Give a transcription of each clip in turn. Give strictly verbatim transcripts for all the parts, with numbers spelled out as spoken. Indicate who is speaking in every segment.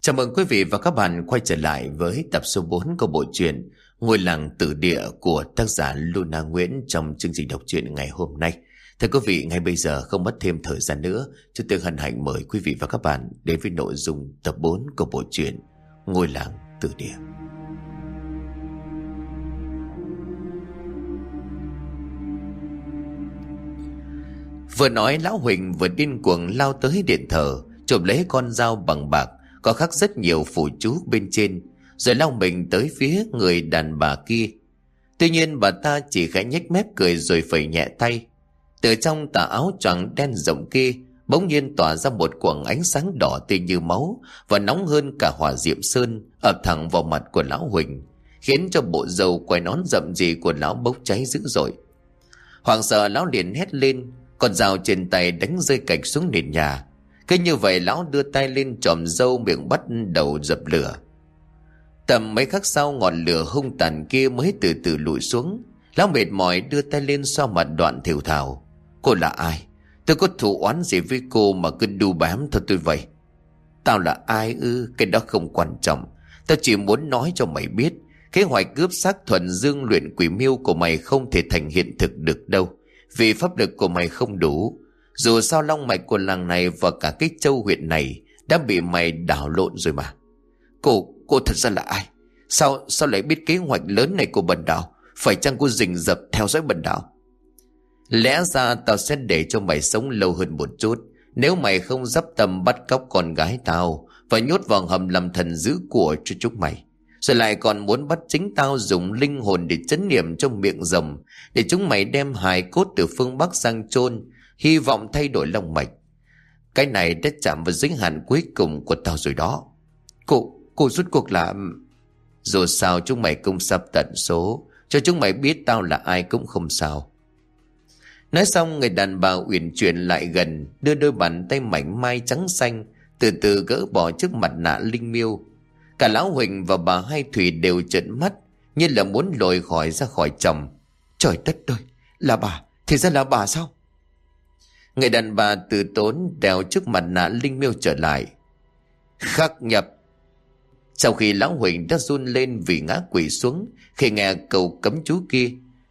Speaker 1: Chào mừng quý vị và các bạn quay trở lại với tập số bốn của bộ truyện Ngôi làng tử địa của tác giả Luna Nguyễn trong chương trình đọc truyện ngày hôm nay. Thưa quý vị, ngay bây giờ không mất thêm thời gian nữa, chúng tôi hân hạnh mời quý vị và các bạn đến với nội dung tập bốn của bộ truyện Ngôi làng tử địa. Vừa nói, lão Huỳnh vừa điên cuồng lao tới điện thờ, trộm lấy con dao bằng bạc có khắc rất nhiều phù chú bên trên, rồi lao mình tới phía người đàn bà kia. Tuy nhiên bà ta chỉ khẽ nhếch mép cười rồi phẩy nhẹ tay. Từ trong tà áo choàng đen rộng kia bỗng nhiên tỏa ra một quầng ánh sáng đỏ tươi như máu và nóng hơn cả hỏa diệm sơn, ập thẳng vào mặt của lão Huỳnh, khiến cho bộ râu quai nón rậm rì của lão bốc cháy dữ dội. Hoảng sợ, lão liền hét lên, con dao trên tay đánh rơi cạch xuống nền nhà. Cứ như vậy, lão đưa tay lên chòm râu, miệng bắt đầu dập lửa. Tầm mấy khắc sau, ngọn lửa hung tàn kia mới từ từ lùi xuống. Lão mệt mỏi đưa tay lên xoa mặt Đoạn thều thào. Cô là ai? Tôi có thù oán gì với cô mà cứ đu bám theo tôi vậy? Tao là ai ư? Cái đó không quan trọng. Tao chỉ muốn nói cho mày biết, kế hoạch cướp xác thuần dương luyện quỷ miêu của mày không thể thành hiện thực được đâu, vì pháp lực của mày không đủ. Dù sao long mạch của làng này và cả cái châu huyện này đã bị mày đảo lộn rồi mà. Cô, cô thật ra là ai? Sao, sao lại biết kế hoạch lớn này của bần đạo? Phải chăng cô rình rập theo dõi bần đạo? Lẽ ra tao sẽ để cho mày sống lâu hơn một chút, nếu mày không dắp tâm bắt cóc con gái tao và nhốt vào hầm làm thần giữ của cho chúng mày, rồi lại còn muốn bắt chính tao dùng linh hồn để trấn niệm trong miệng rồng, để chúng mày đem hài cốt từ phương Bắc sang chôn, hy vọng thay đổi long mạch. Cái này đã chạm vào giới hạn cuối cùng của tao rồi đó. Cô, cô rút cuộc là... Dù sao chúng mày cũng sắp tận số, cho chúng mày biết tao là ai cũng không sao. Nói xong, người đàn bà uyển chuyển lại gần, đưa đôi bàn tay mảnh mai trắng xanh từ từ gỡ bỏ chiếc mặt nạ linh miêu. Cả lão Huỳnh và bà Hai Thủy đều trợn mắt, như là muốn lồi khỏi ra khỏi chồng. Trời đất ơi, là bà, thì ra là bà sao? Người đàn bà từ tốn đeo chiếc mặt nạ linh miêu trở lại. Khắc nhập. Sau khi lão Huỳnh đã run lên vì ngã quỵ xuống khi nghe câu cấm chú kia,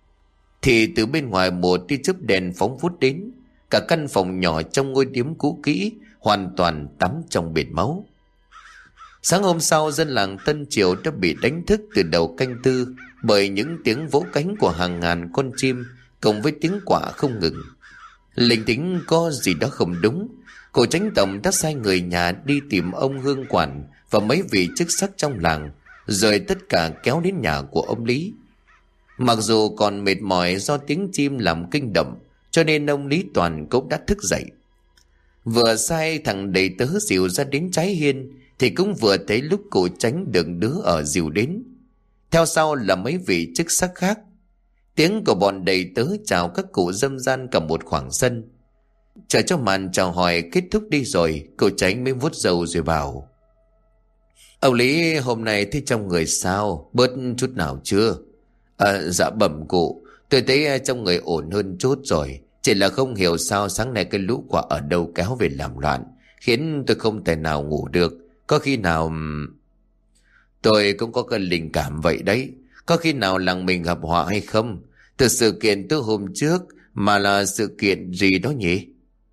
Speaker 1: thì từ bên ngoài một tia chớp đèn phóng vút đến. Cả căn phòng nhỏ trong ngôi điếm cũ kỹ hoàn toàn tắm trong biển máu. Sáng hôm sau, dân làng Tân Triều đã bị đánh thức từ đầu canh tư bởi những tiếng vỗ cánh của hàng ngàn con chim cộng với tiếng quạ không ngừng. Linh tính có gì đó không đúng. Cô Chánh Tổng đã sai người nhà đi tìm ông Hương Quản và mấy vị chức sắc trong làng, rồi tất cả kéo đến nhà của ông Lý. Mặc dù còn mệt mỏi do tiếng chim làm kinh động, cho nên ông Lý Toàn cũng đã thức dậy. Vừa sai thằng đầy tớ dìu ra đến trái hiên, thì cũng vừa thấy lúc cụ Chánh được đứa ở dìu đến. Theo sau là mấy vị chức sắc khác. Tiếng của bọn đầy tớ chào các cụ râm ran cả một khoảng sân. Chờ cho màn chào hỏi kết thúc đi rồi, cụ Chánh mới vuốt râu rồi bảo: Ông Lý hôm nay thấy trong người sao, bớt chút nào chưa? À, dạ bẩm cụ, tôi thấy trong người ổn hơn chút rồi. Chỉ là không hiểu sao sáng nay cái lũ quạ ở đâu kéo về làm loạn, khiến tôi không thể nào ngủ được. Có khi nào... Tôi cũng có cái linh cảm vậy đấy. Có khi nào làng mình gặp họa hay không? Từ sự kiện từ hôm trước, mà là sự kiện gì đó nhỉ?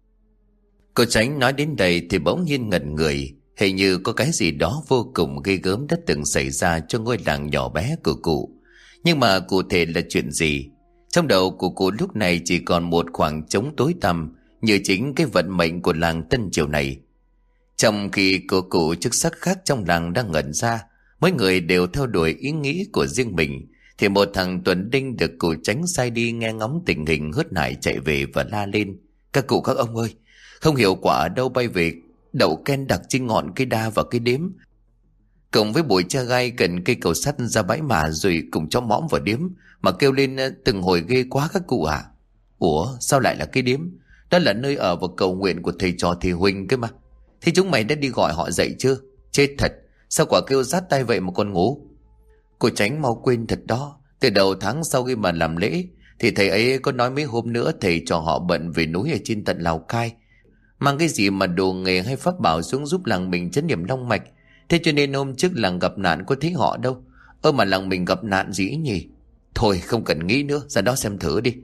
Speaker 1: Cô Chánh nói đến đây thì bỗng nhiên ngẩn người. Hình như có cái gì đó vô cùng ghê gớm đã từng xảy ra cho ngôi làng nhỏ bé của cụ. Nhưng mà cụ thể là chuyện gì? Trong đầu của cụ lúc này chỉ còn một khoảng trống tối tăm, như chính cái vận mệnh của làng Tân Triều này. Trong khi cô cụ chức sắc khác trong làng đang ngẩn ra, mỗi người đều theo đuổi ý nghĩ của riêng mình, thì một thằng Tuấn Đinh được cụ Chánh sai đi nghe ngóng tình hình hớt hải chạy về và la lên: Các cụ các ông ơi, không hiểu quả ở đâu bay về, đậu ken đặc trên ngọn cây đa và cây đếm, cộng với bụi tre gai gần cây cầu sắt ra bãi mả, rồi cùng chó mõm vào điếm mà kêu lên từng hồi ghê quá các cụ ạ. À? Ủa sao lại là cây điếm? Đó là nơi ở và cầu nguyện của thầy trò thầy Huỳnh cơ mà. Thế chúng mày đã đi gọi họ dậy chưa? Chết thật, sao quả kêu rát tay vậy mà còn ngủ? Cô Chánh mau quên thật đó. Từ đầu tháng sau khi mà làm lễ thì thầy ấy có nói mấy hôm nữa thầy cho họ bận về núi ở trên tận Lào Cai, mang cái gì mà đồ nghề hay pháp bảo xuống giúp làng mình trấn niệm long mạch, Thế cho nên hôm trước làng gặp nạn có thấy họ đâu. Ơ mà làng mình gặp nạn gì nhỉ? Thôi không cần nghĩ nữa, ra đó xem thử đi.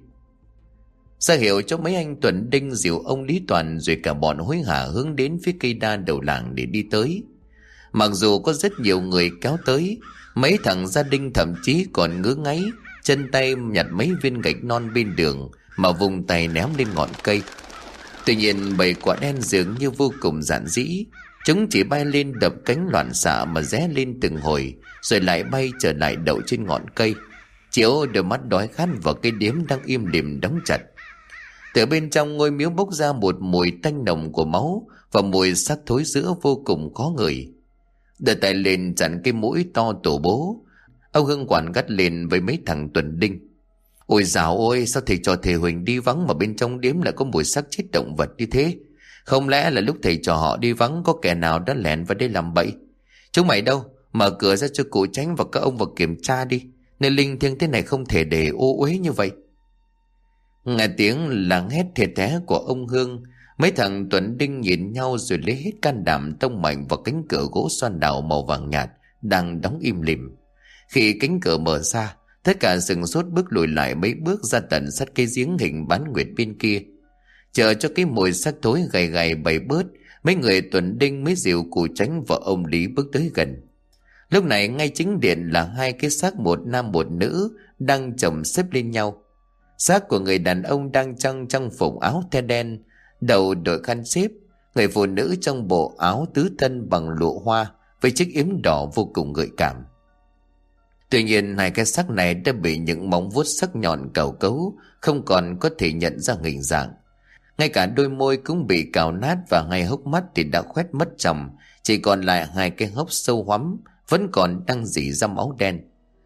Speaker 1: Ra hiệu cho mấy anh Tuần Đinh dìu ông Lý Toàn rồi cả bọn hối hả hướng đến phía cây đa đầu làng để đi tới. Mặc dù có rất nhiều người kéo tới, mấy thằng gia đình thậm chí còn ngứa ngáy, chân tay nhặt mấy viên gạch non bên đường mà vùng tay ném lên ngọn cây. Tuy nhiên bầy quả đen dường như vô cùng giản dĩ. Chúng chỉ bay lên đập cánh loạn xạ mà ré lên từng hồi, rồi lại bay trở lại đậu trên ngọn cây, chiếu đôi mắt đói khát vào cây điếm đang im lìm đóng chặt. Từ bên trong ngôi miếu bốc ra một mùi tanh nồng của máu và mùi xác thối rữa vô cùng khó ngửi. Đưa tay lên chặn cái mũi to tổ bố, ông Hưng quản gắt lên với mấy thằng Tuần Đinh. Ôi dào ôi, sao thầy trò thầy Huỳnh đi vắng mà bên trong điếm lại có mùi xác chết động vật như thế? Không lẽ là lúc thầy trò họ đi vắng có kẻ nào đã lẻn vào đây làm bậy? Chúng mày đâu? Mở cửa ra cho cụ Tránh và các ông vào kiểm tra đi. Nơi linh thiêng thế này không thể để ô uế như vậy. Nghe tiếng làng hét thề thé của ông Hương, mấy thằng Tuần Đinh nhìn nhau rồi lấy hết can đảm tông mạnh vào cánh cửa gỗ xoan đào màu vàng nhạt đang đóng im lìm. Khi cánh cửa mở ra, tất cả sừng sốt bước lùi lại mấy bước ra tận sát cây giếng hình bán nguyệt bên kia. Chờ cho cái mùi xác thối gầy gầy bay bớt, mấy người Tuần Đinh mới dìu cụ Tránh và ông Lý bước tới gần. Lúc này ngay chính điện là hai cái xác một nam một nữ đang chồng xếp lên nhau. Xác của người đàn ông đang trong trang phục áo the đen, đầu đội khăn xếp. Người phụ nữ trong bộ áo tứ thân bằng lụa hoa với chiếc yếm đỏ vô cùng gợi cảm. Tuy nhiên hai cái xác này đã bị những móng vuốt sắc nhọn cào cấu, không còn có thể nhận ra hình dạng. Ngay cả đôi môi cũng bị cào nát và hai hốc mắt thì đã khoét mất tròng, chỉ còn lại hai cái hốc sâu hoắm vẫn còn đang rỉ ra máu đen.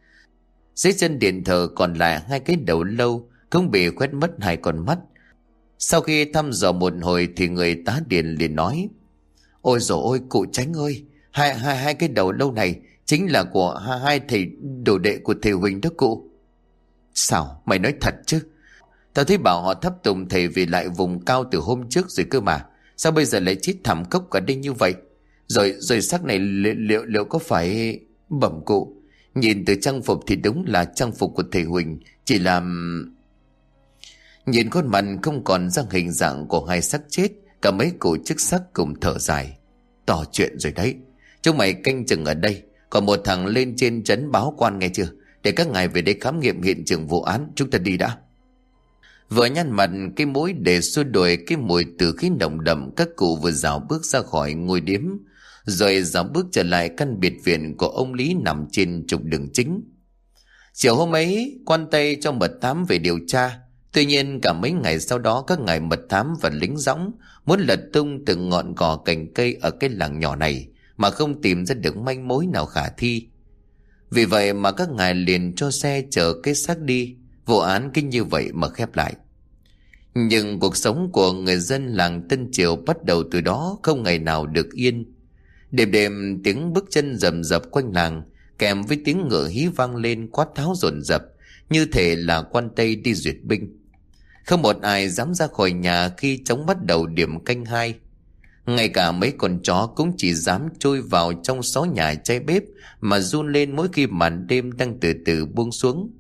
Speaker 1: Dưới chân điện thờ còn lại hai cái đầu lâu cũng bị khoét mất hai con mắt. Sau khi thăm dò một hồi thì người tá điện liền nói: Ôi dồi ôi cụ Tránh ơi, hai, hai, hai cái đầu lâu này chính là của hai, hai thầy đồ đệ của thầy Huỳnh đó cụ. Sao mày nói thật chứ? Tao thấy bảo họ thắp tùng thầy về lại vùng cao từ hôm trước rồi cơ mà. Sao bây giờ lại chết thảm cốc cả đây như vậy? Rồi rồi xác này liệu liệu, liệu có phải... Bẩm cụ, nhìn từ trang phục thì đúng là trang phục của thầy Huỳnh, chỉ là... Nhìn khuôn mặt không còn ra hình dạng của hai xác chết, cả mấy cụ chức sắc cùng thở dài. Tỏ chuyện rồi đấy. Chúng mày canh chừng ở đây, còn một thằng lên trên trấn báo quan nghe chưa? Để các ngài về đây khám nghiệm hiện trường vụ án, chúng ta đi đã. Vừa nhăn mặt cái mũi để xua đuổi cái mùi từ khí nồng đậm, các cụ vừa dạo bước ra khỏi ngôi điếm, rồi dạo bước trở lại căn biệt viện của ông Lý nằm trên trục đường chính. Chiều hôm ấy, quan Tây cho mật thám về điều tra. Tuy nhiên cả mấy ngày sau đó, các ngài mật thám và lính dõng muốn lật tung từng ngọn cỏ cành cây ở cái làng nhỏ này mà không tìm ra được manh mối nào khả thi. Vì vậy mà các ngài liền cho xe chở cái xác đi. Vụ án kinh như vậy mà khép lại. Nhưng cuộc sống của người dân làng Tân Triều bắt đầu từ đó không ngày nào được yên. Đêm đêm tiếng bước chân rầm rập quanh làng, kèm với tiếng ngựa hí vang lên quát tháo dồn dập, như thể là quan Tây đi duyệt binh. Không một ai dám ra khỏi nhà khi trống bắt đầu điểm canh hai. Ngay cả mấy con chó cũng chỉ dám trôi vào trong xó nhà cháy bếp mà run lên mỗi khi màn đêm đang từ từ buông xuống.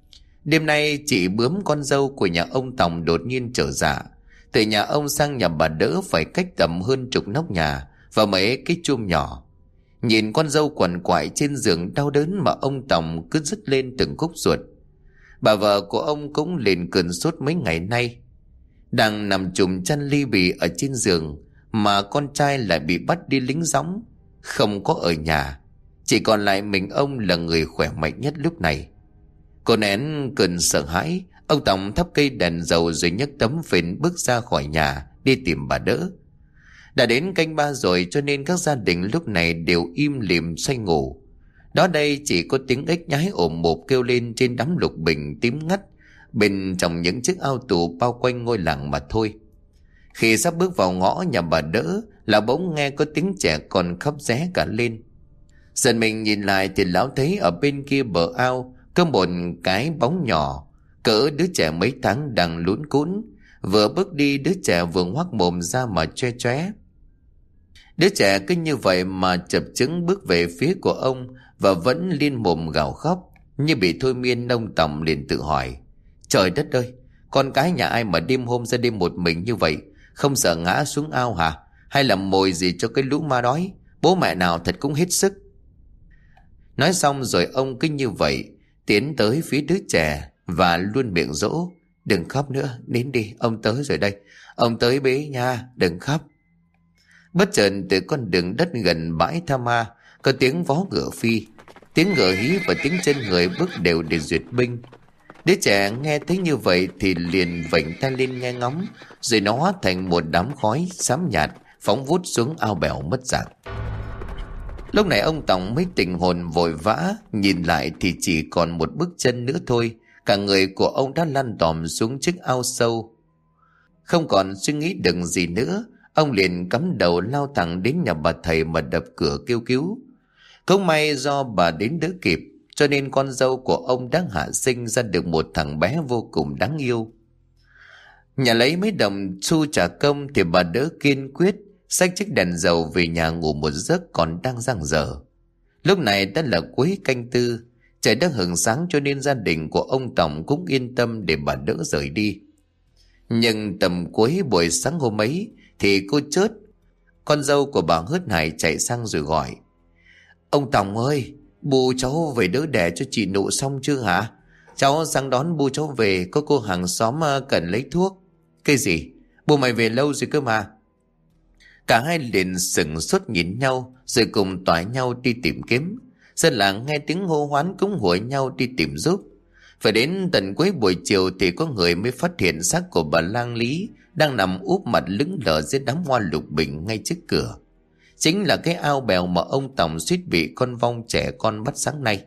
Speaker 1: Đêm nay chị Bướm, con dâu của nhà ông Tòng, đột nhiên trở dạ. Từ nhà ông sang nhà bà Đỡ phải cách tầm hơn chục nóc nhà và mấy cái chum nhỏ. Nhìn con dâu quằn quại trên giường đau đớn mà ông Tòng cứ dứt lên từng khúc ruột. Bà vợ của ông cũng liền cơn sốt mấy ngày nay. Đang nằm chùm chăn ly bì ở trên giường mà con trai lại bị bắt đi lính dõng, không có ở nhà. Chỉ còn lại mình ông là người khỏe mạnh nhất lúc này. Cô nén cơn sợ hãi, ông Tòng thắp cây đèn dầu rồi nhấc tấm phên bước ra khỏi nhà đi tìm bà Đỡ. Đã đến canh ba rồi cho nên các gia đình lúc này đều im lìm say ngủ. Đó đây chỉ có tiếng ếch nhái ồm ồm kêu lên trên đám lục bình tím ngắt bên trong những chiếc ao tù bao quanh ngôi làng mà thôi. Khi sắp bước vào ngõ nhà bà Đỡ là bỗng nghe có tiếng trẻ con khóc ré cả lên. Dần mình nhìn lại thì lão thấy ở bên kia bờ ao có một cái bóng nhỏ cỡ đứa trẻ mấy tháng đang lún cún. Vừa bước đi, đứa trẻ vừa ngoác mồm ra mà choe choé. Đứa trẻ cứ như vậy mà chập chững bước về phía của ông và vẫn liên mồm gào khóc. Như bị thôi miên, ông Tòng liền tự hỏi: trời đất ơi, con cái nhà ai mà đêm hôm ra đêm một mình như vậy, không sợ ngã xuống ao hả? Hay làm mồi gì cho cái lũ ma đói? Bố mẹ nào thật cũng hết sức. Nói xong rồi ông cứ như vậy tiến tới phía đứa trẻ và luôn miệng dỗ: đừng khóc nữa, nín đi, ông tới rồi đây. Ông tới bế nha, đừng khóc. Bất chợt từ con đường đất gần bãi tha ma có tiếng vó ngựa phi, tiếng ngựa hí và tiếng chân người bước đều để duyệt binh. Đứa trẻ nghe thấy như vậy thì liền vểnh tay lên nghe ngóng, rồi nó hóa thành một đám khói xám nhạt phóng vút xuống ao bèo mất dạng. Lúc này ông Tòng mới tỉnh hồn, vội vã nhìn lại thì chỉ còn một bước chân nữa thôi, cả người của ông đã lăn tòm xuống chiếc ao sâu. Không còn suy nghĩ đừng gì nữa, ông liền cắm đầu lao thẳng đến nhà bà thầy mà đập cửa kêu cứu. Không may do bà đến đỡ kịp, cho nên con dâu của ông đã hạ sinh ra được một thằng bé vô cùng đáng yêu. Nhà lấy mấy đồng xu trả công thì bà đỡ kiên quyết xách chiếc đèn dầu về nhà ngủ một giấc còn đang giang dở. Lúc này đã là cuối canh tư, trời đã hửng sáng cho nên gia đình của ông Tòng cũng yên tâm để bà đỡ rời đi. Nhưng tầm cuối buổi sáng hôm ấy thì cô Chớt, con dâu của bà Hớt Hải, chạy sang rồi gọi: ông Tòng ơi, bu cháu về đỡ đẻ cho chị Nụ xong chưa hả? Cháu sang đón bu cháu về, có cô hàng xóm cần lấy thuốc. Cái gì? Bu mày về lâu rồi cơ mà. Cả hai liền sững sốt nhìn nhau rồi cùng toại nhau đi tìm kiếm. Dân làng nghe tiếng hô hoán cũng hùa nhau đi tìm giúp. Phải đến tận cuối buổi chiều thì có người mới phát hiện xác của bà Lang Lý đang nằm úp mặt lững lờ dưới đám hoa lục bình ngay trước cửa. Chính là cái ao bèo mà ông Tòng suýt bị con vong trẻ con bắt sáng nay.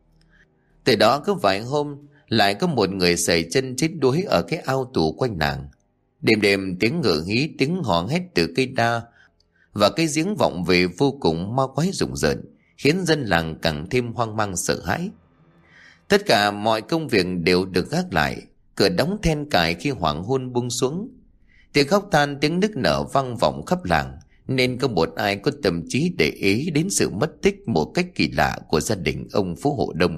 Speaker 1: Từ đó cứ vài hôm lại có một người sẩy chân chết đuối ở cái ao tù quanh nàng. Đêm đêm tiếng ngựa hí, tiếng hò hét từ cây đa và cái giếng vọng về vô cùng ma quái rùng rợn, khiến dân làng càng thêm hoang mang sợ hãi. Tất cả mọi công việc đều được gác lại, cửa đóng then cài khi hoàng hôn buông xuống. Tiếng khóc than, tiếng nức nở vang vọng khắp làng, nên không một ai có tâm trí để ý đến sự mất tích một cách kỳ lạ của gia đình ông Phú Hộ Đông.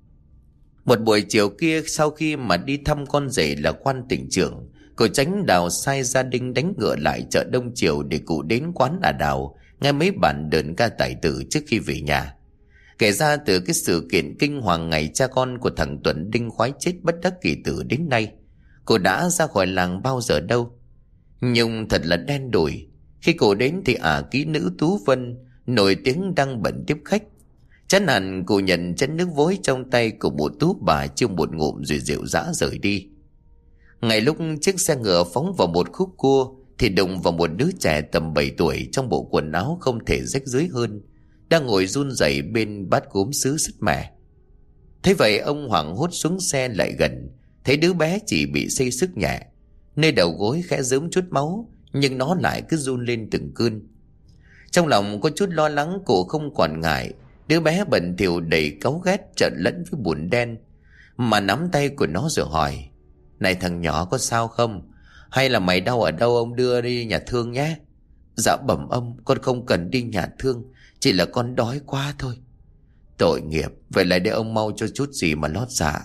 Speaker 1: Một buổi chiều kia, sau khi mà đi thăm con rể là quan tỉnh trưởng, cô Chánh Đào sai gia đình đánh ngựa lại chợ Đông Triều để cụ đến quán à Đào nghe mấy bản đờn ca tài tử trước khi về nhà. Kể ra từ cái sự kiện kinh hoàng ngày cha con của thằng Tuấn Đinh khoái chết bất đắc kỳ tử đến nay, cô đã ra khỏi làng bao giờ đâu. Nhưng thật là đen đủi. Khi cô đến thì ả kỹ nữ Tú Vân nổi tiếng đang bận tiếp khách. Chán hẳn cô nhận chén nước vối trong tay của một tú bà chưa một ngụm rồi dịu dã rời đi. Ngay lúc chiếc xe ngựa phóng vào một khúc cua thì đụng vào một đứa trẻ tầm bảy tuổi trong bộ quần áo không thể rách rưới hơn, đang ngồi run rẩy bên bát gốm sứ sứt mẻ. Thế vậy ông hoảng hốt xuống xe lại gần, thấy đứa bé chỉ bị xây xước nhẹ, nơi đầu gối khẽ rớm chút máu, nhưng nó lại cứ run lên từng cơn. Trong lòng có chút lo lắng, cô không quản ngại đứa bé bẩn thỉu đầy cáu ghét trộn lẫn với bùn đen, mà nắm tay của nó rồi hỏi: này thằng nhỏ, có sao không? Hay là mày đau ở đâu, ông đưa đi nhà thương nhé. Dạ bẩm ông, con không cần đi nhà thương, chỉ là con đói quá thôi. Tội nghiệp, vậy lại để ông mau cho chút gì mà lót dạ.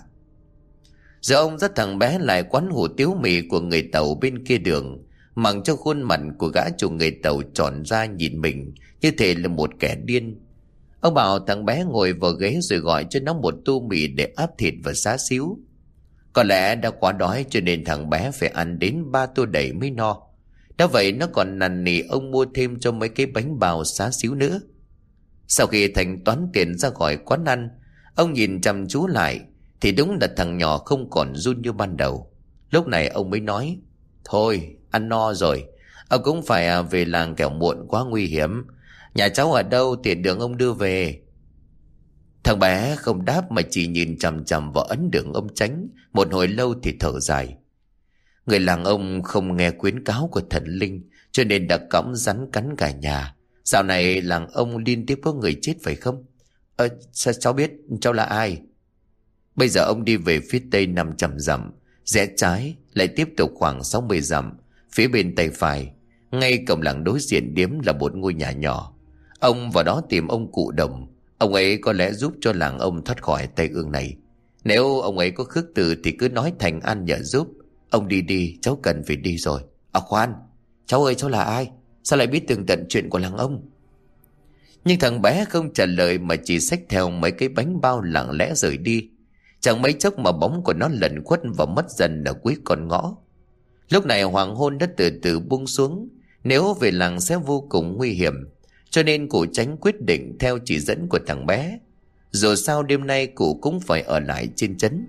Speaker 1: Giờ ông dắt thằng bé lại quán hủ tiếu mì của người Tàu bên kia đường, mặc cho khuôn mặt của gã chủ người Tàu tròn ra nhìn mình như thể là một kẻ điên. Ông bảo thằng bé ngồi vào ghế rồi gọi cho nó một tô mì để áp thịt và xá xíu. Có lẽ đã quá đói cho nên thằng bé phải ăn đến ba tô đầy mới no. Đã vậy nó còn năn nỉ ông mua thêm cho mấy cái bánh bao xá xíu nữa. Sau khi thanh toán tiền ra khỏi quán ăn, ông nhìn chăm chú lại thì đúng là thằng nhỏ không còn run như ban đầu. Lúc này ông mới nói: thôi, ăn no rồi, ông cũng phải về làng kẻo muộn quá nguy hiểm. Nhà cháu ở đâu, tiện đường ông đưa về. Thằng bé không đáp mà chỉ nhìn chằm chằm vào ấn đường ông Chánh một hồi lâu thì thở dài. Người làng ông không nghe khuyến cáo của thần linh, cho nên đã cõng rắn cắn cả nhà. Dạo này làng ông liên tiếp có người chết phải không? Ờ, sao cháu biết? Cháu là ai? Bây giờ ông đi về phía tây năm trăm dặm, rẽ trái lại tiếp tục khoảng sáu mươi dặm, phía bên tay phải Ngay cổng làng đối diện điếm là một ngôi nhà nhỏ. Ông vào đó tìm ông cụ Đồng. Ông ấy có lẽ giúp cho làng ông thoát khỏi tai ương này. Nếu ông ấy có khước từ thì cứ nói Thành An nhờ giúp. Ông đi đi, cháu cần phải đi rồi. À khoan, cháu ơi, cháu là ai? Sao lại biết tường tận chuyện của làng ông? Nhưng thằng bé không trả lời mà chỉ xách theo mấy cái bánh bao lặng lẽ rời đi. Chẳng mấy chốc mà bóng của nó lẩn khuất và mất dần ở cuối con ngõ. Lúc này hoàng hôn đã từ từ buông xuống. Nếu về làng sẽ vô cùng nguy hiểm, cho nên cụ Chánh quyết định theo chỉ dẫn của thằng bé. Dù sao đêm nay cụ cũng phải ở lại trên trấn.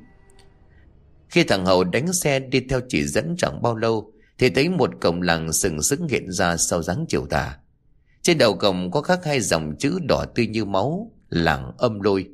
Speaker 1: Khi thằng Hậu đánh xe đi theo chỉ dẫn chẳng bao lâu thì thấy một cổng làng sừng sững hiện ra sau dáng chiều tà. Trên đầu cổng có khắc hai dòng chữ đỏ tươi như máu: Làng Âm Lôi.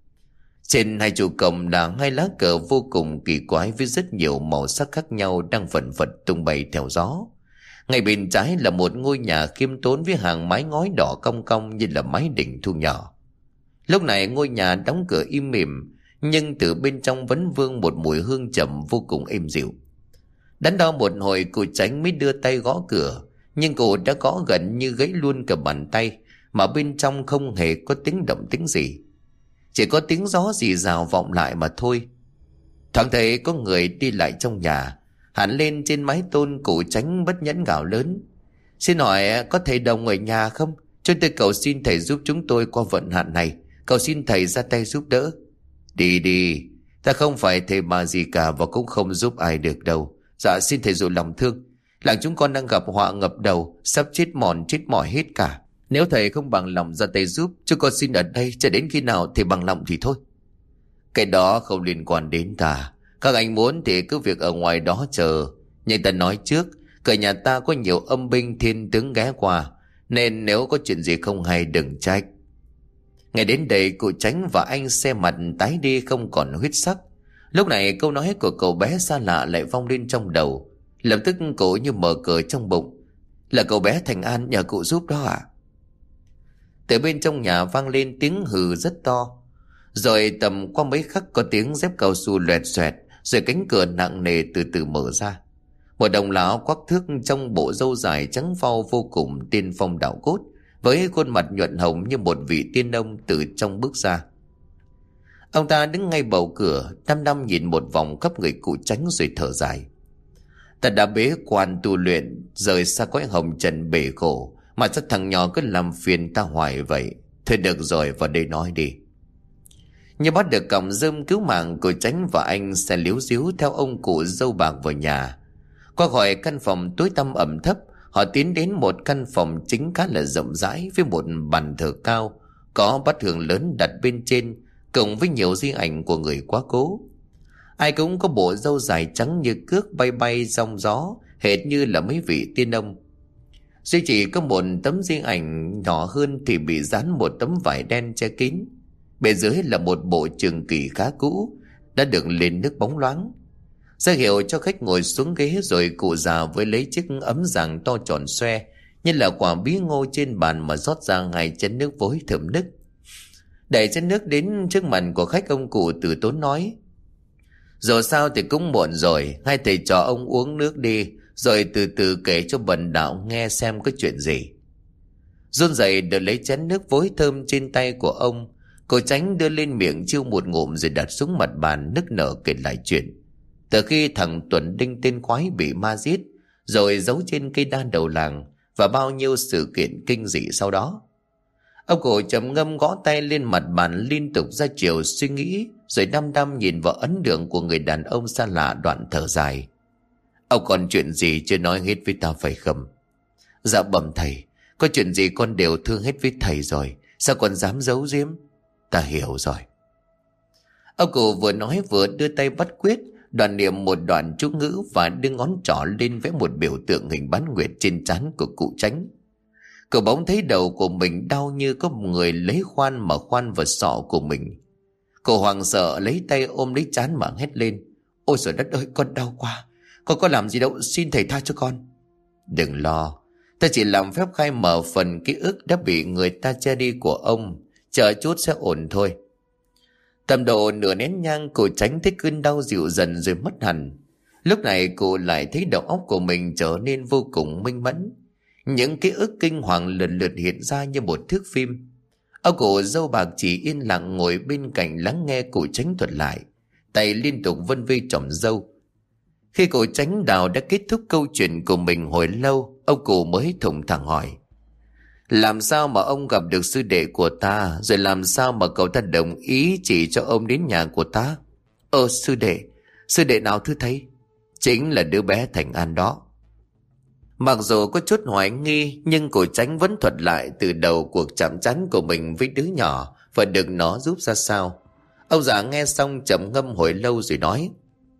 Speaker 1: Trên hai trụ cổng là hai lá cờ vô cùng kỳ quái với rất nhiều màu sắc khác nhau đang phần phật tung bay theo gió. Ngay bên trái là một ngôi nhà khiêm tốn với hàng mái ngói đỏ cong cong như là mái đỉnh thu nhỏ. Lúc này ngôi nhà đóng cửa im mỉm, nhưng từ bên trong vẫn vương một mùi hương trầm vô cùng êm dịu. Đắn đo một hồi, cụ Chánh mới đưa tay gõ cửa, nhưng cụ đã gõ gần như gãy luôn cả bàn tay, mà bên trong không hề có tiếng động tĩnh gì. Chỉ có tiếng gió rì rào vọng lại mà thôi. Thoáng thấy có người đi lại trong nhà. Hẳn lên trên mái tôn, cụ Chánh bất nhẫn gào lớn: Xin hỏi có thầy Đồng ở nhà không? Chúng tôi cầu xin thầy giúp chúng tôi qua vận hạn này. Cầu xin thầy ra tay giúp đỡ. Đi đi, ta không phải thầy mà gì cả và cũng không giúp ai được đâu. Dạ xin thầy dịu lòng thương. Làng chúng con đang gặp họa ngập đầu, sắp chết mòn chết mỏi hết cả. Nếu thầy không bằng lòng ra tay giúp, chúng con xin ở đây cho đến khi nào thầy bằng lòng thì thôi. Cái đó không liên quan đến ta. Các anh muốn thì cứ việc ở ngoài đó chờ. Nhưng ta nói trước, cửa nhà ta có nhiều âm binh thiên tướng ghé qua, nên nếu có chuyện gì không hay đừng trách. Ngày đến đây, cụ Chánh và anh xe mặt tái đi không còn huyết sắc. Lúc này câu nói của cậu bé xa lạ lại vong lên trong đầu. Lập tức cụ như mở cờ trong bụng: Là cậu bé Thành An nhờ cụ giúp đó ạ. Từ bên trong nhà vang lên tiếng hừ rất to. Rồi tầm qua mấy khắc có tiếng dép cao su loẹt xoẹt, rồi cánh cửa nặng nề từ từ mở ra. Một đồng lão quắc thước trong bộ râu dài trắng phau vô cùng tiên phong đạo cốt, với khuôn mặt nhuận hồng như một vị tiên ông từ trong bước ra. Ông ta đứng ngay bầu cửa, đăm đăm nhìn một vòng khắp người cụ Chánh rồi thở dài: Ta đã bế quan tu luyện, rời xa cõi hồng trần bể khổ, mà sao thằng nhỏ cứ làm phiền ta hoài vậy? Thôi được rồi, vào đây nói đi. Như bắt được cọng rơm cứu mạng, cụ Chánh và anh sẽ liếu ríu theo ông cụ dâu bạc vào nhà. Qua khỏi căn phòng tối tăm ẩm thấp, họ tiến đến một căn phòng chính khá là rộng rãi với một bàn thờ cao, có bát hương lớn đặt bên trên, cộng với nhiều di ảnh của người quá cố. Ai cũng có bộ râu dài trắng như cước bay bay trong gió, hệt như là mấy vị tiên ông. Duy chỉ có một tấm di ảnh nhỏ hơn thì bị dán một tấm vải đen che kín. Bên dưới là một bộ trường kỳ khá cũ, đã được lên nước bóng loáng. Ra hiệu cho khách ngồi xuống ghế, rồi cụ già với lấy chiếc ấm giàng to tròn xoe như là quả bí ngô trên bàn mà rót ra ngay chén nước vối thơm nức. Đẩy chén nước đến trước mặt của khách, ông cụ từ tốn nói: Dù sao thì cũng muộn rồi, hai thầy trò ông uống nước đi, rồi từ từ kể cho bần đạo nghe xem có chuyện gì. Run rẩy đỡ lấy chén nước vối thơm trên tay của ông, cô Chánh đưa lên miệng chiêu một ngụm rồi đặt xuống mặt bàn nức nở kể lại chuyện. Từ khi thằng Tuần Đinh tên quái bị ma giết, rồi giấu trên cây đa đầu làng, và bao nhiêu sự kiện kinh dị sau đó. Ông cụ trầm ngâm gõ tay lên mặt bàn liên tục ra chiều suy nghĩ, rồi đăm đăm nhìn vào ấn tượng của người đàn ông xa lạ, đoạn thở dài: Ông còn chuyện gì chưa nói hết với ta phải không? Dạ bẩm thầy, có chuyện gì con đều thương hết với thầy rồi, sao còn dám giấu giếm? Ta hiểu rồi. Ông cụ vừa nói vừa đưa tay bắt quyết, đoạn niệm một đoạn chú ngữ và đưa ngón trỏ lên vẽ một biểu tượng hình bán nguyệt trên trán của cụ Chánh. Cậu bỗng thấy đầu của mình đau như có một người lấy khoan mà khoan vào sọ của mình. Cậu hoảng sợ lấy tay ôm lấy trán mà hét lên: Ôi trời đất ơi, con đau quá, con có làm gì đâu, xin thầy tha cho con. Đừng lo, ta chỉ làm phép khai mở phần ký ức đã bị người ta che đi của ông, chờ chút sẽ ổn thôi. Tầm độ nửa nén nhang, cô Chánh thấy cơn đau dịu dần rồi mất hẳn. Lúc này cô lại thấy đầu óc của mình trở nên vô cùng minh mẫn. Những ký ức kinh hoàng lần lượt hiện ra như một thước phim. Ông cụ dâu bạc chỉ yên lặng ngồi bên cạnh lắng nghe cụ Chánh thuật lại, tay liên tục vân vê chòm râu. Khi cụ Chánh Đào đã kết thúc câu chuyện của mình hồi lâu, ông cụ mới thủng thẳng hỏi: làm sao mà ông gặp được sư đệ của ta, rồi làm sao mà cậu ta đồng ý chỉ cho ông đến nhà của ta? Ơ sư đệ, sư đệ nào thưa thầy? Chính là đứa bé Thành An đó. Mặc dù có chút hoài nghi, nhưng cụ Chánh vẫn thuật lại từ đầu cuộc chạm trán của mình với đứa nhỏ và được nó giúp ra sao. Ông già nghe xong trầm ngâm hồi lâu rồi nói: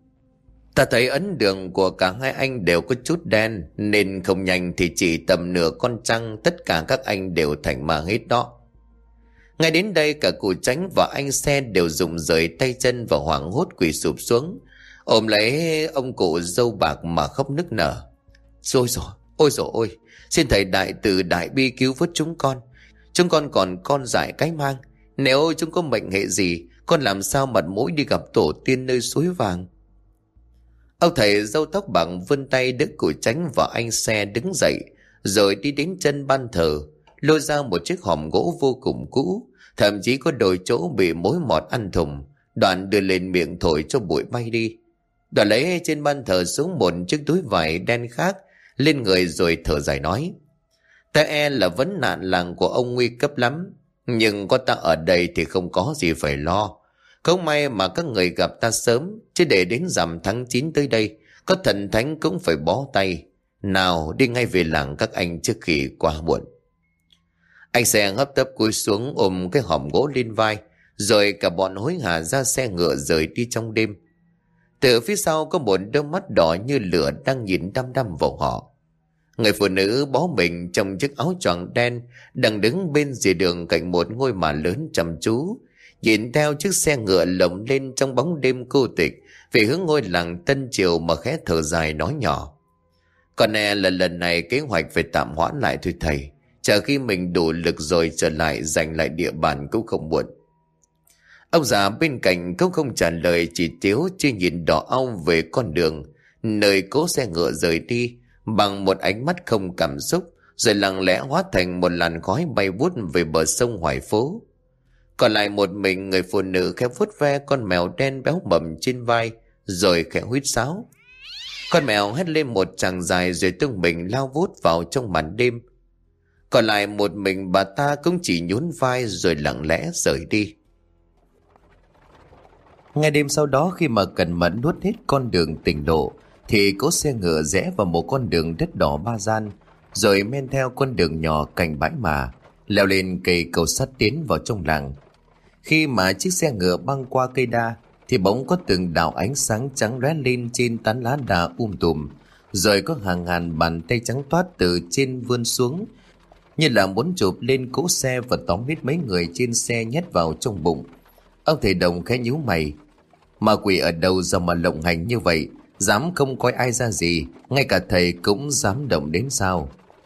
Speaker 1: ta thấy ấn đường của cả hai anh đều có chút đen, nên không nhanh thì chỉ tầm nửa con trăng tất cả các anh đều thành ma hết đó. Ngay đến đây cả cụ Chánh và anh Xe đều rụng rời tay chân và hoảng hốt quỳ sụp xuống, ôm lấy ông cụ dâu bạc mà khóc nức nở. Rồi rồi, ôi rồi ôi, xin thầy đại từ đại bi cứu vớt chúng con. Chúng con còn con dại cái mang. Nếu chúng có mệnh hệ gì, con làm sao mặt mũi đi gặp tổ tiên nơi suối vàng. Ông thầy râu tóc bạc vươn tay đỡ cụ Chánh và anh Xe đứng dậy, rồi đi đến chân ban thờ, lôi ra một chiếc hòm gỗ vô cùng cũ, thậm chí có đôi chỗ bị mối mọt ăn thùng. Đoạn đưa lên miệng thổi cho bụi bay đi. Đoạn lấy trên ban thờ xuống một chiếc túi vải đen khác lên người, rồi thở dài nói: ta e là vấn nạn làng của ông nguy cấp lắm, nhưng có ta ở đây thì không có gì phải lo. Không may mà các người gặp ta sớm, chứ để đến rằm tháng chín tới đây, có thần thánh cũng phải bó tay. Nào đi ngay về làng các anh trước khi quá muộn. Anh Xe hấp tấp cúi xuống ôm cái hòm gỗ lên vai, rồi cả bọn hối hả ra xe ngựa rời đi trong đêm. Từ phía sau có một đôi mắt đỏ như lửa đang nhìn đăm đăm vào họ. Người phụ nữ bó mình trong chiếc áo choàng đen đang đứng bên rìa đường cạnh một ngôi mả lớn chăm chú, nhìn theo chiếc xe ngựa lồng lên trong bóng đêm cô tịch về hướng ngôi làng Tân Triều mà khẽ thở dài nói nhỏ: còn e là lần này kế hoạch phải tạm hoãn lại thôi thầy. Chờ khi mình đủ lực rồi trở lại giành lại địa bàn cũng không muộn. Ông già bên cạnh cũng không trả lời, chỉ tiếu chỉ nhìn đỏ au về con đường nơi cố xe ngựa rời đi bằng một ánh mắt không cảm xúc, rồi lặng lẽ hóa thành một làn khói bay vút về bờ sông Hoài Phố. Còn lại một mình người phụ nữ khẽ vuốt ve con mèo đen béo mầm trên vai, rồi khẽ huýt sáo. Con mèo hét lên một tràng dài rồi tung mình lao vút vào trong màn đêm. Còn lại một mình bà ta cũng chỉ nhún vai rồi lặng lẽ rời đi. Ngay đêm sau đó, khi mà Cẩn Mẫn nuốt hết con đường tỉnh lộ, thì cỗ xe ngựa rẽ vào một con đường đất đỏ ba gian, rồi men theo con đường nhỏ cạnh bãi mà leo lên cây cầu sắt tiến vào trong làng. Khi mà chiếc xe ngựa băng qua cây đa thì bỗng có từng đạo ánh sáng trắng lóe lên trên tán lá đa um tùm, rồi có hàng ngàn bàn tay trắng toát từ trên vươn xuống, như là muốn chụp lên cỗ xe và tóm hết mấy người trên xe nhét vào trong bụng. Ông thầy Đồng khẽ nhíu mày: ma quỷ ở đâu ra mà lộng hành như vậy, dám không coi ai ra gì, ngay cả thầy cũng dám động đến sao?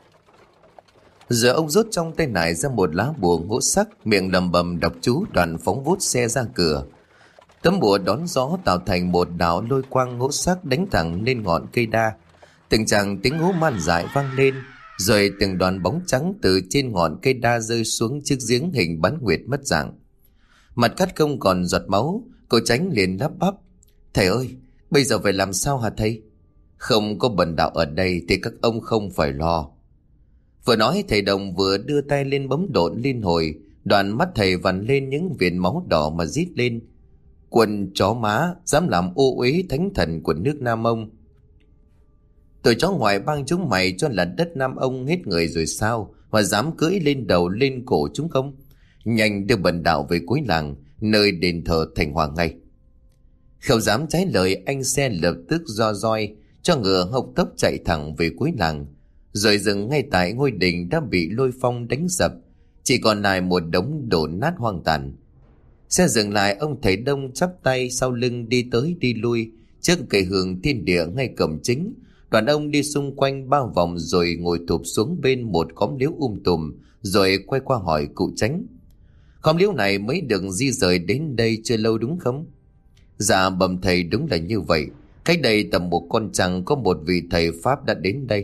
Speaker 1: Giờ ông rút trong tay nải ra một lá bùa ngũ sắc, miệng lầm bầm đọc chú, đoạn phóng vút xe ra cửa. Tấm bùa đón gió tạo thành một đạo lôi quang ngũ sắc đánh thẳng lên ngọn cây đa. Từng tràng tiếng hú man dại vang lên, rồi từng đoàn bóng trắng từ trên ngọn cây đa rơi xuống chiếc giếng hình bán nguyệt mất dạng. Mặt cắt không còn giọt máu, cô Tránh liền lắp bắp: thầy ơi, bây giờ phải làm sao hả thầy? Không có bần đạo ở đây thì các ông không phải lo. Vừa nói thầy Đồng vừa đưa tay lên bấm độn liên hồi, đoạn mắt thầy vằn lên những viền máu đỏ mà rít lên: quần chó má, dám làm ô uế thánh thần của nước Nam Ông. Tụi chó ngoài bang chúng mày cho là đất Nam Ông hết người rồi sao, mà dám cưỡi lên đầu lên cổ chúng không? Nhanh đưa bần đạo về cuối làng, nơi đền thờ Thành Hoàng ngay. Không dám trái lời, anh Xe lập tức do roi cho ngựa hộc tốc chạy thẳng về cuối làng, rồi dừng ngay tại ngôi đình đã bị lôi phong đánh sập, chỉ còn lại một đống đổ nát hoang tàn. Xe dừng lại, ông thầy Đông chắp tay sau lưng đi tới đi lui trước cây hương thiên địa ngay cổng chính. Đoàn ông đi xung quanh ba vòng rồi ngồi thụp xuống bên một khóm liễu um tùm, rồi quay qua hỏi cụ Tránh: khóm liễu này mới được di rời đến đây chưa lâu đúng không? Dạ bẩm thầy, đúng là như vậy. Cách đây tầm một con trăng có một vị thầy Pháp đã đến đây.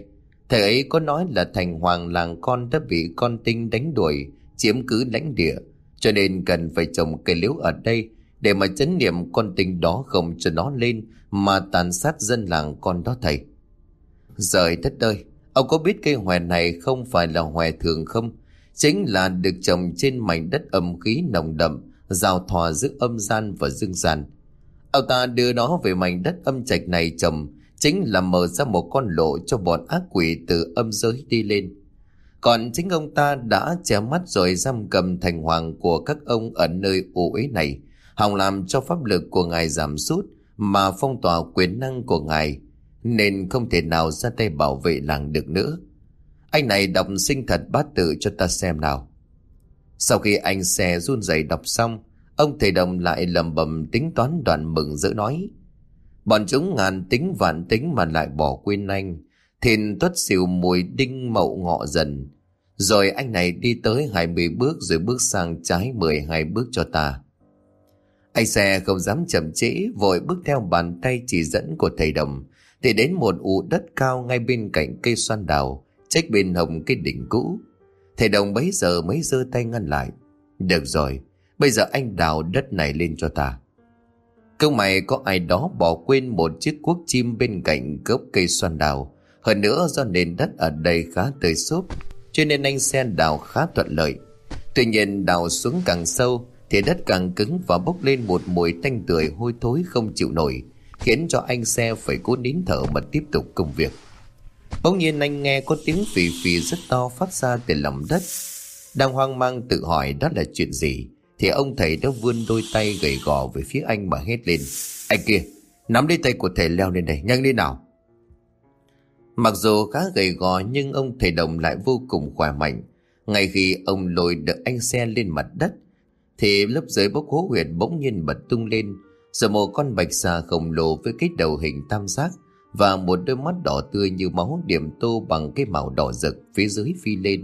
Speaker 1: Thầy ấy có nói là thành hoàng làng con đã bị con Tinh đánh đuổi, chiếm cứ lãnh địa, cho nên cần phải trồng cây liễu ở đây để mà trấn niệm con Tinh đó, không cho nó lên mà tàn sát dân làng con đó thầy. Giời đất ơi, ông có biết cây hòe này không phải là hòe thường không? Chính là được trồng trên mảnh đất âm khí nồng đậm, giao thoa giữa âm gian và dương gian. Ông ta đưa nó về mảnh đất âm trạch này trồng, chính là mở ra một con lộ cho bọn ác quỷ từ âm giới đi lên. Còn chính ông ta đã che mắt rồi giam cầm thành hoàng của các ông ở nơi ô uế này, hòng làm cho pháp lực của ngài giảm sút mà phong tỏa quyền năng của ngài, nên không thể nào ra tay bảo vệ làng được nữa. Anh này đọc sinh thật bát tự cho ta xem nào. Sau khi anh xe run rẩy đọc xong, ông thầy Đồng lại lẩm bẩm tính toán đoạn mừng rỡ nói: bọn chúng ngàn tính vạn tính mà lại bỏ quên anh. Thìn Tuất Sửu Mùi Đinh Mậu Ngọ Dần. Rồi anh này đi tới hai mươi bước, rồi bước sang trái mười hai bước cho ta. Anh xe không dám chậm trễ, vội bước theo bàn tay chỉ dẫn của thầy Đồng thì đến một ụ đất cao ngay bên cạnh cây xoan đào, trách bên hồng cái đỉnh cũ. Thầy Đồng bấy giờ mới giơ tay ngăn lại: được rồi, bây giờ anh đào đất này lên cho ta. Câu mày có ai đó bỏ quên một chiếc cuốc chim bên cạnh gốc cây xoan đào. Hơn nữa do nền đất ở đây khá tơi xốp, cho nên anh xe đào khá thuận lợi. Tuy nhiên đào xuống càng sâu thì đất càng cứng và bốc lên một mùi tanh tưởi hôi thối không chịu nổi, khiến cho anh xe phải cố nín thở mà tiếp tục công việc. Bỗng nhiên anh nghe có tiếng phì phì rất to phát ra từ lòng đất. Đang hoang mang tự hỏi đó là chuyện gì, thì ông thầy đã vươn đôi tay gầy gò về phía anh mà hét lên: anh kia, nắm lấy tay của thầy leo lên đây, nhanh lên nào. Mặc dù khá gầy gò nhưng ông thầy Đồng lại vô cùng khỏe mạnh. Ngay khi ông lôi được anh xe lên mặt đất thì lớp dưới bốc hố huyệt bỗng nhiên bật tung lên, rồi một con bạch xà khổng lồ với cái đầu hình tam giác và một đôi mắt đỏ tươi như máu điểm tô bằng cái màu đỏ rực phía dưới phi lên.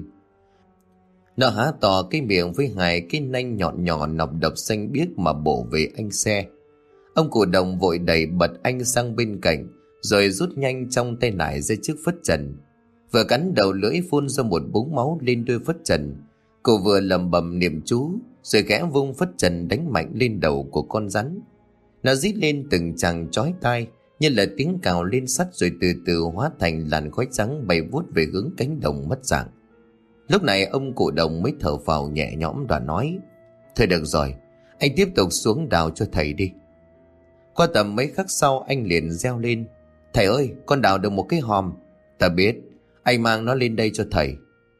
Speaker 1: Nó há to cái miệng với hai cái nanh nhọn nhọn nọc độc xanh biếc mà bổ về anh xe. Ông cụ Đồng vội đẩy bật anh sang bên cạnh, rồi rút nhanh trong tay nải ra trước phất trần. Vừa cắn đầu lưỡi phun ra một búng máu lên đôi phất trần, cô vừa lẩm bẩm niệm chú, rồi khẽ vung phất trần đánh mạnh lên đầu của con rắn. Nó rít lên từng tràng chói tai như là tiếng cào lên sắt, rồi từ từ hóa thành làn khói trắng bay vút về hướng cánh đồng mất dạng. Lúc này ông cụ Đồng mới thở phào nhẹ nhõm và nói: thôi được rồi, anh tiếp tục xuống đào cho thầy đi. Qua tầm mấy khắc sau anh liền reo lên: thầy ơi, con đào được một cái hòm. Ta biết, anh mang nó lên đây cho thầy.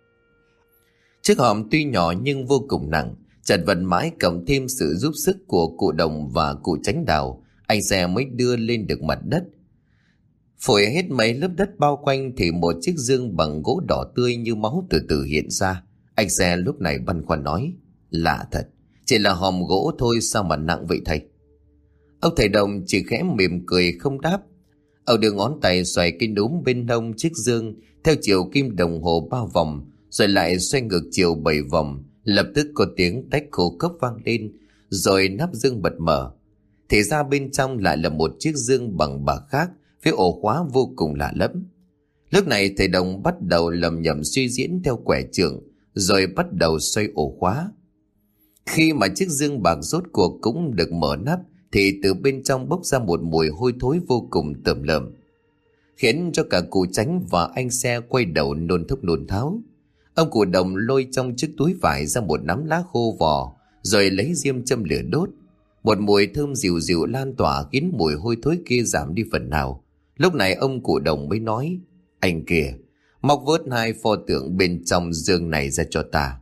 Speaker 1: Chiếc hòm tuy nhỏ nhưng vô cùng nặng, chật vật mãi cầm thêm sự giúp sức của cụ Đồng và cụ Chánh Đào, anh xe mới đưa lên được mặt đất. Phổi hết mấy lớp đất bao quanh thì một chiếc dương bằng gỗ đỏ tươi như máu từ từ hiện ra. Anh xe lúc này băn khoăn nói: lạ thật, chỉ là hòm gỗ thôi sao mà nặng vậy thầy? Ông thầy Đồng chỉ khẽ mỉm cười không đáp. Ông đưa ngón tay xoay cái núm bên hông chiếc dương theo chiều kim đồng hồ ba vòng, rồi lại xoay ngược chiều bảy vòng. Lập tức có tiếng tách khô cốc vang lên, rồi nắp dương bật mở. Thì ra bên trong lại là một chiếc dương bằng bạc khác với ổ khóa vô cùng lạ lẫm. Lúc này thầy Đồng bắt đầu lầm nhầm suy diễn theo quẻ trưởng, rồi bắt đầu xoay ổ khóa. Khi mà chiếc dương bạc rốt cuộc cũng được mở nắp thì từ bên trong bốc ra một mùi hôi thối vô cùng tởm lợm, khiến cho cả cụ Chánh và anh xe quay đầu nôn thốc nôn tháo. Ông cụ Đồng lôi trong chiếc túi vải ra một nắm lá khô vò, rồi lấy diêm châm lửa đốt. Một mùi thơm dịu dịu lan tỏa khiến mùi hôi thối kia giảm đi phần nào. Lúc này ông cụ Đồng mới nói: anh kìa, móc vớt hai pho tượng bên trong dương này ra cho ta.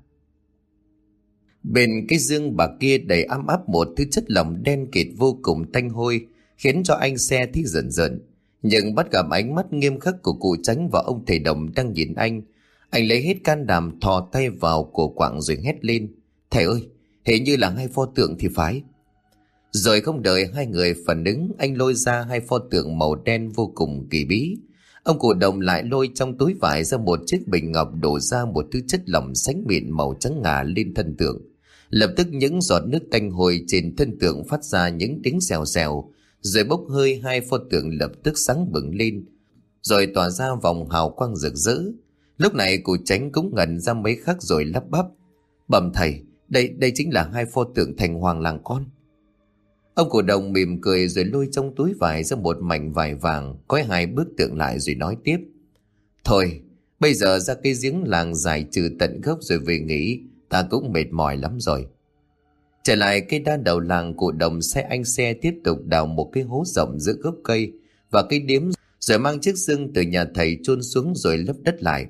Speaker 1: Bên cái dương bạc kia đầy ấm áp một thứ chất lỏng đen kịt vô cùng tanh hôi, khiến cho anh xe thấy rợn rợn. Nhưng bắt gặp ánh mắt nghiêm khắc của cụ Chánh và ông thầy Đồng đang nhìn anh, anh lấy hết can đảm thò tay vào cổ quạng rồi hét lên: thầy ơi, hình như là hai pho tượng thì phải. Rồi không đợi hai người phản ứng, anh lôi ra hai pho tượng màu đen vô cùng kỳ bí. Ông cụ Đồng lại lôi trong túi vải ra một chiếc bình ngọc, đổ ra một thứ chất lỏng sánh mịn màu trắng ngà lên thân tượng. Lập tức những giọt nước tanh hôi trên thân tượng phát ra những tiếng xèo xèo, rồi bốc hơi, hai pho tượng lập tức sáng bừng lên, rồi tỏa ra vòng hào quang rực rỡ. Lúc này cụ Chánh cũng ngẩn ra mấy khắc rồi lắp bắp: "Bẩm thầy, đây đây chính là hai pho tượng thành hoàng làng con." Ông cụ Đồng mỉm cười rồi lôi trong túi vải ra một mảnh vải vàng, cói hai bức tượng lại rồi nói tiếp: "Thôi, bây giờ ra cái giếng làng giải trừ tận gốc rồi về nghỉ, ta cũng mệt mỏi lắm rồi." Trở lại cây đa đầu làng, cụ Đồng sai anh xe tiếp tục đào một cái hố rộng giữa gốc cây và cây điếm, rồi mang chiếc xương từ nhà thầy chôn xuống rồi lấp đất lại.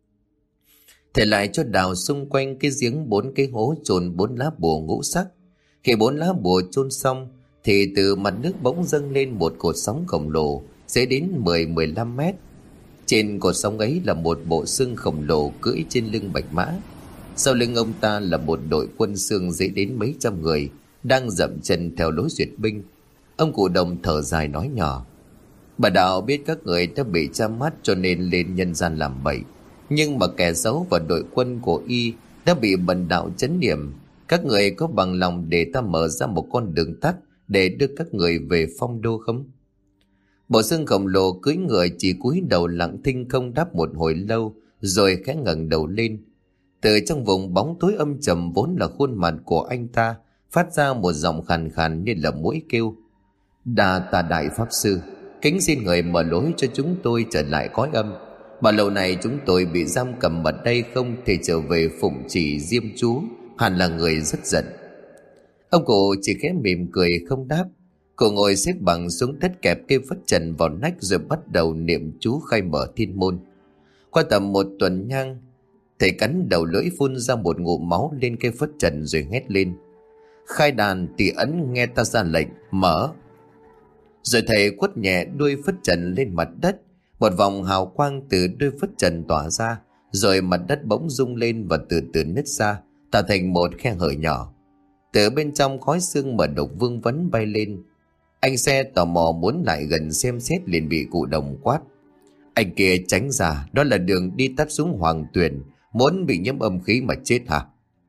Speaker 1: Thầy lại cho đào xung quanh cái giếng bốn cái hố chôn bốn lá bùa ngũ sắc. Khi bốn lá bùa chôn xong thì từ mặt nước bỗng dâng lên một cột sóng khổng lồ dễ đến mười mười lăm mét. Trên cột sóng ấy là một bộ xương khổng lồ cưỡi trên lưng bạch mã. Sau lưng ông ta là một đội quân xương dễ đến mấy trăm người đang dậm chân theo lối duyệt binh. Ông cụ Đồng thở dài nói nhỏ: "Bà đạo biết các người đã bị cha mắt cho nên lên nhân gian làm bậy, nhưng mà kẻ xấu và đội quân của y đã bị bần đạo trấn niệm. Các người có bằng lòng để ta mở ra một con đường tắt để đưa các người về phong đô không?" Bộ xương khổng lồ cưỡi ngựa chỉ cúi đầu lặng thinh không đáp một hồi lâu, rồi khẽ ngẩng đầu lên. Từ trong vùng bóng tối âm trầm vốn là khuôn mặt của anh ta phát ra một giọng khàn khàn như là muỗi kêu: "Đa tạ đại pháp sư, kính xin người mở lối cho chúng tôi trở lại cõi âm. Bao lâu này chúng tôi bị giam cầm ở đây không thể trở về phụng chỉ Diêm Chú, hẳn là người rất giận." Ông cụ chỉ khẽ mỉm cười không đáp. Cụ ngồi xếp bằng xuống đất, kẹp cây phất trần vào nách rồi bắt đầu niệm chú khai mở thiên môn. Qua tầm một tuần nhang, thầy cắn đầu lưỡi phun ra một ngụm máu lên cây phất trần rồi hét lên: "Khai đàn tỷ ấn, nghe ta ra lệnh, mở." Rồi thầy quất nhẹ đuôi phất trần lên mặt đất. Một vòng hào quang từ đuôi phất trần tỏa ra, rồi mặt đất bỗng rung lên và từ từ nứt ra, tạo thành một khe hở nhỏ. Từ bên trong khói xương mờ đục vương vấn bay lên. Anh xe tò mò muốn lại gần xem xét liền bị cụ Đồng quát: "Anh kia tránh ra, đó là đường đi tắt xuống Hoàng Tuyền, muốn bị nhiễm âm khí mà chết hả?"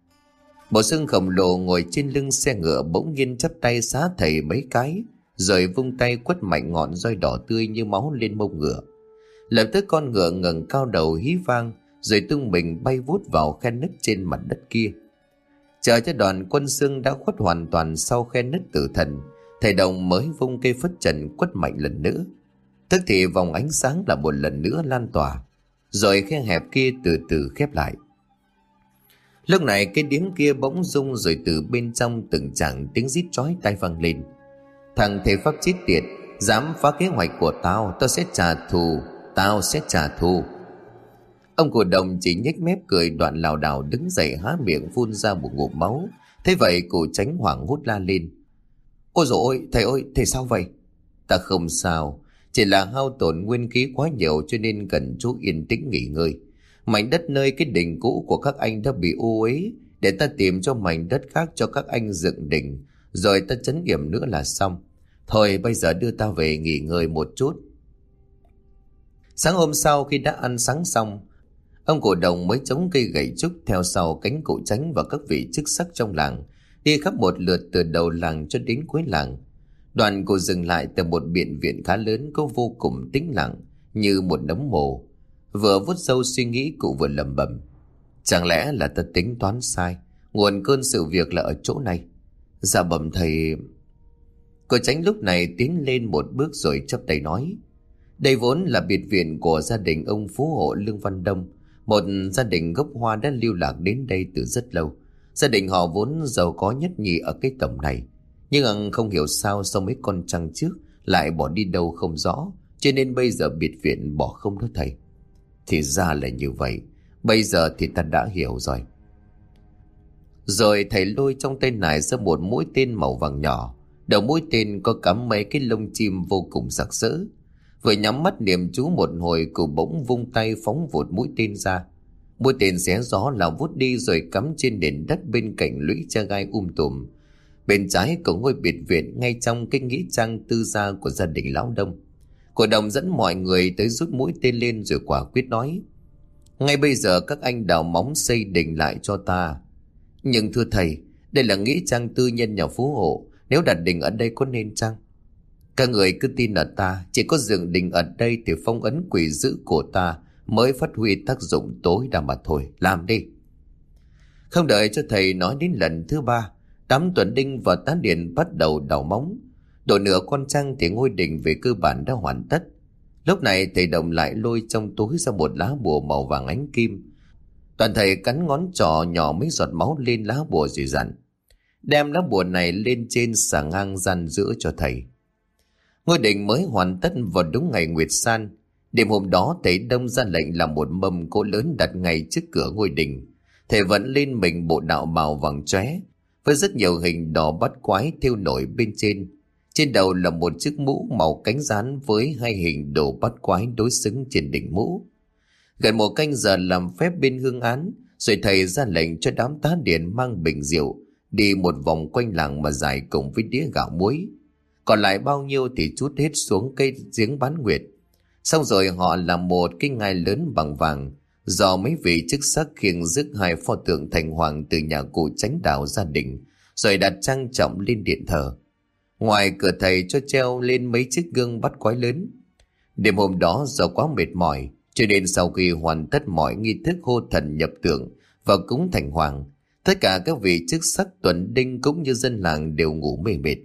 Speaker 1: Bộ xương khổng lồ ngồi trên lưng xe ngựa bỗng nhiên chắp tay xá thầy mấy cái, rồi vung tay quất mạnh ngọn roi đỏ tươi như máu lên mông ngựa. Lập tức con ngựa ngẩng cao đầu hí vang, rồi tung mình bay vút vào khe nứt trên mặt đất kia. Chờ cho đoàn quân xương đã khuất hoàn toàn sau khe nứt tử thần, thầy Đồng mới vung cây phất trần quất mạnh lần nữa. Tức thì vòng ánh sáng là một lần nữa lan tỏa, rồi khe hẹp kia từ từ khép lại. Lúc này cái điếm kia bỗng rung, rồi từ bên trong từng tràng tiếng rít chói tai vang lên: "Thằng thầy pháp chết tiệt, dám phá kế hoạch của tao, tao sẽ trả thù, tao sẽ trả thù." Ông cụ Đồng chỉ nhếch mép cười, đoạn lảo đảo đứng dậy há miệng phun ra một ngụm máu. Thế vậy cụ Chánh hoảng hốt la lên: "Ôi dồi ôi, thầy ơi, thầy sao vậy?" "Ta không sao, chỉ là hao tổn nguyên khí quá nhiều cho nên cần chú yên tĩnh nghỉ ngơi. Mảnh đất nơi cái đình cũ của các anh đã bị ô uế, để ta tìm cho mảnh đất khác cho các anh dựng đình, rồi ta trấn yểm nữa là xong. Thôi bây giờ đưa ta về nghỉ ngơi một chút." Sáng hôm sau khi đã ăn sáng xong, ông cụ Đồng mới chống cây gậy trúc theo sau cánh cụ Chánh và các vị chức sắc trong làng, đi khắp một lượt từ đầu làng cho đến cuối làng. Đoàn cụ dừng lại tại một biệt viện khá lớn, có vô cùng tĩnh lặng như một nấm mồ. Vừa vuốt râu suy nghĩ, cụ vừa lẩm bẩm: "Chẳng lẽ là ta tính toán sai, nguồn cơn sự việc là ở chỗ này?" "Dạ bẩm thầy." Cụ Chánh lúc này tiến lên một bước rồi chắp tay nói: "Đây vốn là biệt viện của gia đình ông phú hộ Lương Văn Đông, một gia đình gốc Hoa đã lưu lạc đến đây từ rất lâu. Gia đình họ vốn giàu có nhất nhì ở cái tổng này, nhưng không hiểu sao sau mấy con trăng trước lại bỏ đi đâu không rõ, cho nên bây giờ biệt viện bỏ không đó thầy." "Thì ra là như vậy, bây giờ thì ta đã hiểu rồi." Rồi thầy lôi trong tay nải ra một mũi tên màu vàng nhỏ, đầu mũi tên có cắm mấy cái lông chim vô cùng sặc sỡ. Vừa nhắm mắt niệm chú một hồi, cụ bỗng vung tay phóng vụt mũi tên ra. Mũi tên xé gió lao vút đi rồi cắm trên nền đất bên cạnh lũy tre gai um tùm, bên trái của ngôi biệt viện, ngay trong cái nghĩa trang tư gia của gia đình lão Đông. Cụ Đồng dẫn mọi người tới rút mũi tên lên rồi quả quyết nói: "Ngay bây giờ các anh đào móng xây đình lại cho ta." "Nhưng thưa thầy, đây là nghĩa trang tư nhân nhà phú hộ, nếu đặt đình ở đây có nên chăng?" Các người cứ tin ở ta, chỉ có dựng đình ở đây thì phong ấn quỷ dữ của ta mới phát huy tác dụng tối đa mà thôi. Làm đi. Không đợi cho thầy nói đến lần thứ ba, đám tuần đinh và tá điền bắt đầu đào móng. Độ nửa con trăng thì ngôi đình về cơ bản đã hoàn tất. Lúc này thầy Đồng lại lôi trong túi ra một lá bùa màu vàng ánh kim. Toàn thầy cắn ngón trỏ nhỏ mấy giọt máu lên lá bùa rồi dặn: đem lá bùa này lên trên xà ngang gian giữa cho thầy. Ngôi đình mới hoàn tất vào đúng ngày Nguyệt San. Đêm hôm đó thầy Đông ra lệnh làm một mâm cỗ lớn đặt ngay trước cửa ngôi đình. Thầy vẫn lên mình bộ đạo bào vàng chóe với rất nhiều hình đỏ bắt quái thêu nổi bên trên. Trên đầu là một chiếc mũ màu cánh rán với hai hình đồ bắt quái đối xứng trên đỉnh mũ. Gần một canh giờ làm phép bên hương án, rồi thầy ra lệnh cho đám tá điền mang bình rượu đi một vòng quanh làng mà giải cùng với đĩa gạo muối. Còn lại bao nhiêu thì trút hết xuống cây giếng bán nguyệt. Xong rồi họ làm một cái ngai lớn bằng vàng do mấy vị chức sắc khiêng rước hai pho tượng thành hoàng từ nhà cụ Chánh Đạo gia đình, rồi đặt trang trọng lên điện thờ. Ngoài cửa thầy cho treo lên mấy chiếc gương bắt quái lớn. Đêm hôm đó do quá mệt mỏi, cho nên sau khi hoàn tất mọi nghi thức hô thần nhập tượng và cúng thành hoàng, tất cả các vị chức sắc tuần đinh cũng như dân làng đều ngủ mê mệt.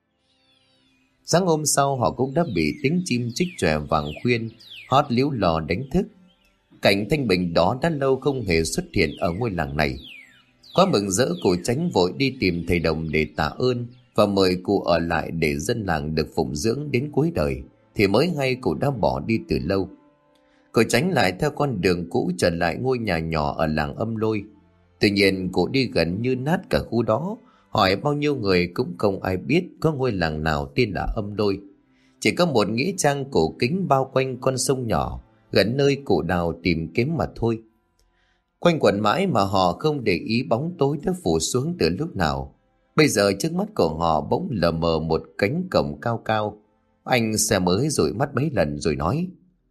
Speaker 1: Sáng hôm sau họ cũng đã bị tiếng chim chích chòe vàng khuyên hót líu lò đánh thức. Cảnh thanh bình đó đã lâu không hề xuất hiện ở ngôi làng này. Quá mừng rỡ, cụ Chánh vội đi tìm thầy Đồng để tạ ơn và mời cụ ở lại để dân làng được phụng dưỡng đến cuối đời, thì mới hay cụ đã bỏ đi từ lâu. Cụ Chánh lại theo con đường cũ trở lại ngôi nhà nhỏ ở làng Âm Lôi. Tuy nhiên cụ đi gần như nát cả khu đó, hỏi bao nhiêu người cũng không ai biết có ngôi làng nào tên là Âm Lôi. Chỉ có một nghĩa trang cổ kính bao quanh con sông nhỏ gần nơi cụ Đào tìm kiếm mà thôi. Quanh quẩn mãi mà họ không để ý bóng tối đã phủ xuống từ lúc nào. Bây giờ trước mắt của họ bỗng lờ mờ một cánh cổng cao cao. Anh xe mới dụi mắt mấy lần rồi nói: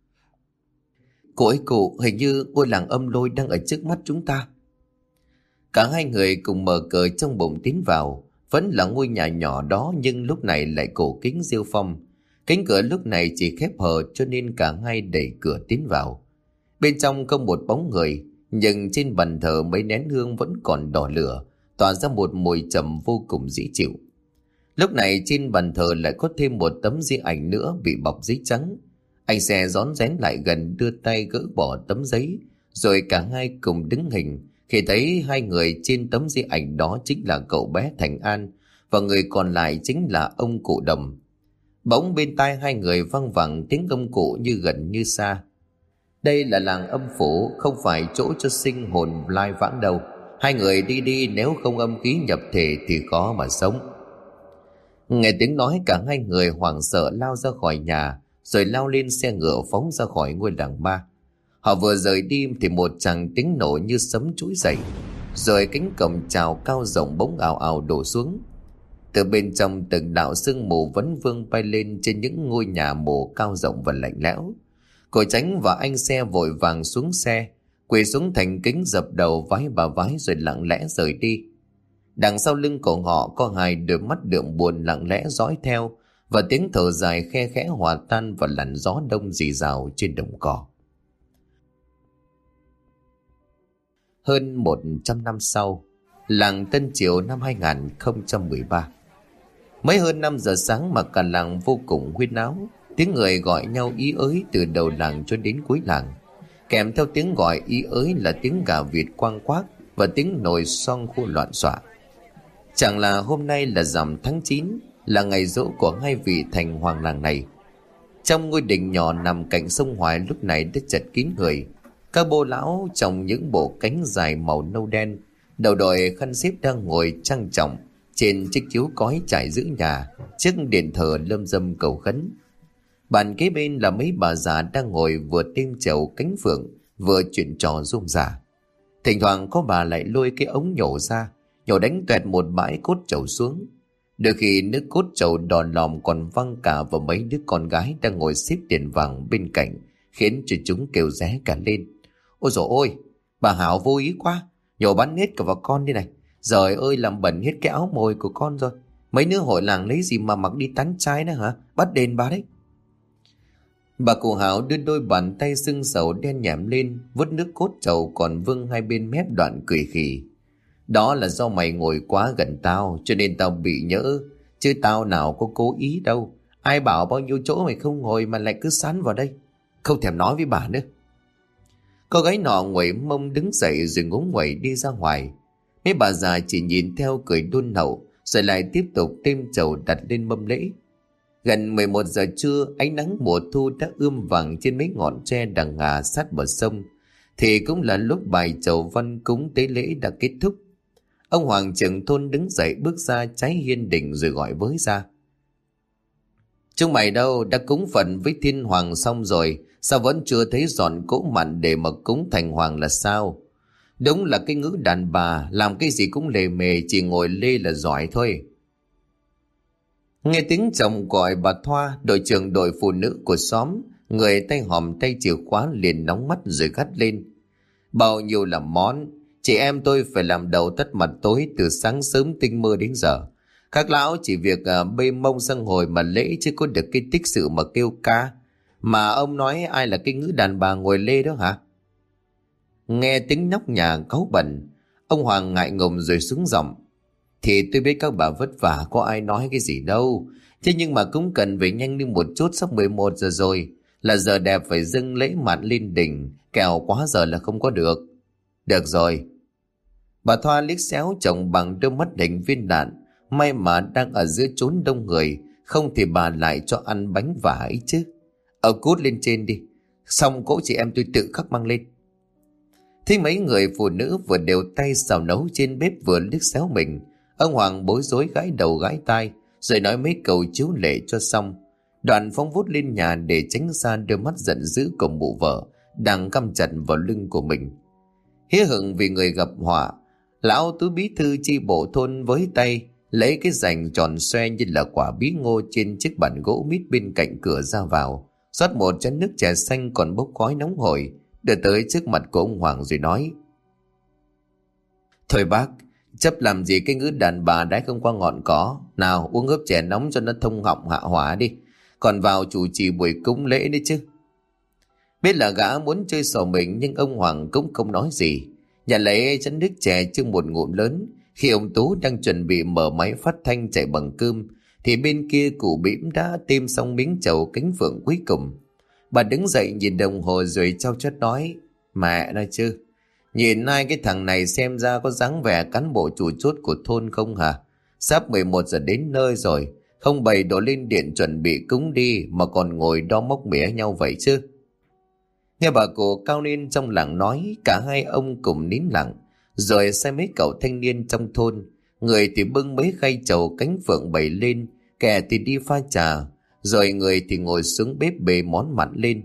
Speaker 1: "Cụ ơi cụ, hình như ngôi làng Âm Lôi đang ở trước mắt chúng ta." Cả hai người cùng mở cờ trong bụng tiến vào. Vẫn là ngôi nhà nhỏ đó nhưng lúc này lại cổ kính rêu phong. Cánh cửa lúc này chỉ khép hờ cho nên cả hai đẩy cửa tiến vào. Bên trong không một bóng người, nhưng trên bàn thờ mấy nén hương vẫn còn đỏ lửa, tỏa ra một mùi trầm vô cùng dễ chịu. Lúc này trên bàn thờ lại có thêm một tấm di ảnh nữa bị bọc giấy trắng. Anh xe rón rén lại gần đưa tay gỡ bỏ tấm giấy, rồi cả hai cùng đứng hình khi thấy hai người trên tấm di ảnh đó chính là cậu bé Thành An và người còn lại chính là ông cụ Đồng. Bỗng bên tai hai người văng vẳng tiếng ông cụ như gần như xa: "Đây là làng âm phủ, không phải chỗ cho sinh hồn lai vãng đâu. Hai người đi đi, nếu không âm khí nhập thể thì khó mà sống." Nghe tiếng nói cả hai người hoảng sợ lao ra khỏi nhà, rồi lao lên xe ngựa phóng ra khỏi ngôi làng ma. Họ vừa rời đi thì một tràng tiếng nổ như sấm trỗi dậy, rồi cánh cổng chào cao rộng bỗng ào ào đổ xuống. Từ bên trong từng đạo sương mù vấn vương bay lên trên những ngôi nhà mồ cao rộng và lạnh lẽo. Cô Chánh và anh xe vội vàng xuống xe, quỳ xuống thành kính dập đầu vái bà vái rồi lặng lẽ rời đi. Đằng sau lưng của họ có hai đôi mắt đượm buồn lặng lẽ dõi theo, và tiếng thở dài khe khẽ hòa tan vào làn gió đông rì rào trên đồng cỏ. Hơn một trăm năm sau, làng Tân Triều năm hai không một ba. Mới hơn năm giờ sáng mà cả làng vô cùng huyên náo. Tiếng người gọi nhau ý ới từ đầu làng cho đến cuối làng. Kèm theo tiếng gọi ý ới là tiếng gà vịt quang quác và tiếng nồi xoong khô loạn xạ. Chẳng là hôm nay là rằm tháng chín, là ngày giỗ của hai vị thành hoàng làng này. Trong ngôi đình nhỏ nằm cạnh sông Hoài lúc này đã chật kín người. Các bô lão trong những bộ cánh dài màu nâu đen, đầu đội khăn xếp đang ngồi trang trọng trên chiếc chiếu cói trải giữa nhà, trước điện thờ lâm dâm cầu khấn. Bàn kế bên là mấy bà già đang ngồi vừa tem chầu cánh phượng, vừa chuyện trò rôm rả. Thỉnh thoảng có bà lại lôi cái ống nhổ ra, nhổ đánh toẹt một bãi cốt trầu xuống. Đôi khi nước cốt trầu đỏ lòm còn văng cả vào mấy đứa con gái đang ngồi xếp tiền vàng bên cạnh, khiến cho chúng kêu ré cả lên. Ôi dồi ôi, bà Hảo vô ý quá, nhổ bắn hết cả vào con đi này. Giời ơi, làm bẩn hết cái áo mồi của con rồi.
Speaker 2: Mấy đứa hội làng lấy gì mà mặc đi tán trai nữa hả? Bắt đền bà đấy.
Speaker 1: Bà cụ Hảo đưa đôi bàn tay sưng sầu đen nhẻm lên, vớt nước cốt trầu còn vương hai bên mép đoạn cười khì. Đó là do mày ngồi quá gần tao cho nên tao bị nhỡ, chứ tao nào có cố ý đâu. Ai bảo bao nhiêu chỗ mày không ngồi mà lại cứ sán vào đây. Không thèm nói với bà nữa. Cô gái nọ nguẩy mông đứng dậy rồi ngúng nguẩy đi ra ngoài. Mấy bà già chỉ nhìn theo cười đôn hậu, rồi lại tiếp tục thêm trầu đặt lên mâm lễ. Gần mười một giờ trưa, ánh nắng mùa thu đã ươm vàng trên mấy ngọn tre đằng ngà sát bờ sông, thì cũng là lúc bài chầu văn cúng tế lễ đã kết thúc. Ông Hoàng trưởng thôn đứng dậy bước ra trái hiên đình rồi gọi với ra. Chúng mày đâu, đã cúng phần với thiên hoàng xong rồi, sao vẫn chưa thấy dọn cỗ mặn để mà cúng thành hoàng là sao? Đúng là cái ngữ đàn bà, làm cái gì cũng lề mề, chỉ ngồi lê là giỏi thôi. Nghe tiếng chồng gọi bà Thoa, đội trưởng đội phụ nữ của xóm, người tay hòm tay chìa khóa liền nóng mắt rồi gắt lên. Bao nhiêu là món, chị em tôi phải làm đầu tất mặt tối từ sáng sớm tinh mơ đến giờ. Các lão chỉ việc à, bê mông sang hồi mà lễ chứ có được cái tích sự mà kêu ca. Mà ông nói ai là cái ngữ đàn bà ngồi lê đó hả? Nghe tiếng nóc nhà cáu bẩn, ông Hoàng ngại ngùng rồi xuống giọng. Thì tôi biết các bà vất vả, có ai nói cái gì đâu. Thế nhưng mà cũng cần phải nhanh đi một chút, sắp mười một giờ rồi. Là giờ đẹp phải dâng lễ mặn lên đỉnh, kẻo quá giờ là không có được. Được rồi. Bà Thoa liếc xéo chồng bằng đôi mắt hình viên đạn. May mà đang ở giữa chốn đông người, không thì bà lại cho ăn bánh vả ấy chứ. Ở cút lên trên đi, xong cỗ chị em tôi tự khắc mang lên. Thế mấy người phụ nữ vừa đều tay xào nấu trên bếp vừa liếc xéo mình. Ông Hoàng bối rối gãi đầu gãi tai, rồi nói mấy câu chiếu lệ cho xong. Đoàn phóng vút lên nhà để tránh xa đôi mắt giận dữ của mụ vợ đang căm chặt vào lưng của mình. Hía hửng vì người gặp họa, lão Tú bí thư chi bộ thôn với tay lấy cái rành tròn xoe như là quả bí ngô trên chiếc bàn gỗ mít bên cạnh cửa ra vào, rót một chén nước trà xanh còn bốc khói nóng hổi, đưa tới trước mặt của ông Hoàng rồi nói: Thôi bác, chấp làm gì cái ngữ đàn bà đãi không qua ngọn cỏ. Nào uống hớp chè nóng cho nó thông họng hạ hỏa đi, còn vào chủ trì buổi cúng lễ đấy chứ. Biết là gã muốn chơi xỏ mình, nhưng ông Hoàng cũng không nói gì, nhận lấy chén nước chè chưng một ngụm lớn. Khi ông Tú đang chuẩn bị mở máy phát thanh chạy bằng cơm, thì bên kia cụ Bỉm đã tiêm xong miếng trầu cánh phượng cuối cùng. Bà đứng dậy nhìn đồng hồ rồi trao chót nói: Mẹ nói chứ, nhìn hai cái thằng này xem ra có dáng vẻ cán bộ chủ chốt của thôn không hả? Sắp mười một giờ đến nơi rồi, không bày đổ lên điện chuẩn bị cúng đi mà còn ngồi đo móc mỉa nhau vậy chứ. Nghe bà cụ cao niên trong làng nói, cả hai ông cùng nín lặng, rồi sai mấy cậu thanh niên trong thôn, người thì bưng mấy khay trầu cánh phượng bày lên, kẻ thì đi pha trà, rồi người thì ngồi xuống bếp bề món mặn lên.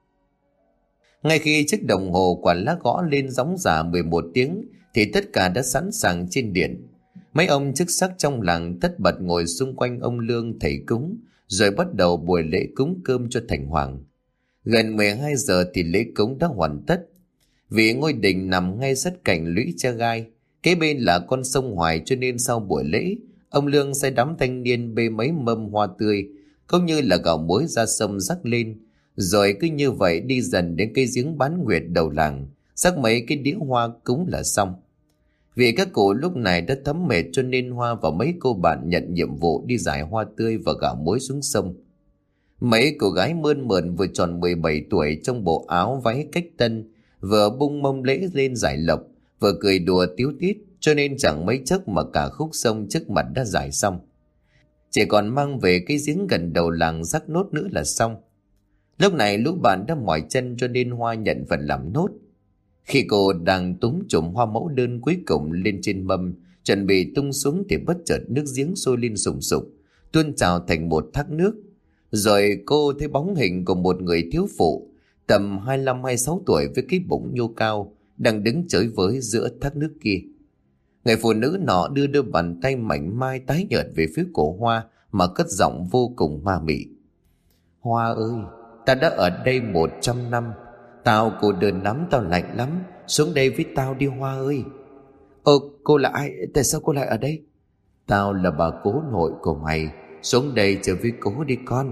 Speaker 1: Ngay khi chiếc đồng hồ quả lá gõ lên gióng giả mười một tiếng thì tất cả đã sẵn sàng trên điện. Mấy ông chức sắc trong làng tất bật ngồi xung quanh ông Lương thầy cúng, rồi bắt đầu buổi lễ cúng cơm cho thành hoàng. Gần mười hai giờ thì lễ cúng đã hoàn tất. Vì ngôi đình nằm ngay sát cạnh lũy tre gai, kế bên là con sông Hoài, cho nên sau buổi lễ, ông Lương sẽ đám thanh niên bê mấy mâm hoa tươi cũng như là gạo muối ra sông rắc lên, rồi cứ như vậy đi dần đến cây giếng bán nguyệt đầu làng, rắc mấy cái đĩa hoa cúng là xong. Vì các cụ lúc này đã thấm mệt cho nên Hoa và mấy cô bạn nhận nhiệm vụ đi giải hoa tươi và gạo muối xuống sông. Mấy cô gái mơn mởn vừa tròn mười bảy tuổi trong bộ áo váy cách tân, vừa bung mông lễ lên giải lộc, vừa cười đùa tíu tít, cho nên chẳng mấy chốc mà cả khúc sông trước mặt đã giải xong. Chỉ còn mang về cái giếng gần đầu làng rắc nốt nữa là xong. Lúc này lũ bạn đã mỏi chân cho nên Hoa nhận phần làm nốt. Khi cô đang túm chùm hoa mẫu đơn cuối cùng lên trên mâm, chuẩn bị tung xuống thì bất chợt nước giếng sôi lên sùng sục, tuôn trào thành một thác nước. Rồi cô thấy bóng hình của một người thiếu phụ tầm hai mươi lăm hai mươi sáu tuổi với cái bụng nhô cao đang đứng chới với giữa thác nước kia. Người phụ nữ nọ đưa đôi bàn tay mảnh mai tái nhợt về phía cổ Hoa mà cất giọng vô cùng ma mị: Hoa ơi, ta đã ở đây một trăm năm, tao cô đơn lắm, tao lạnh lắm, xuống đây với tao đi Hoa ơi. Ơ, cô là ai? Tại sao cô lại ở đây? Tao là bà cố nội của mày, xuống đây chơi với cố đi con.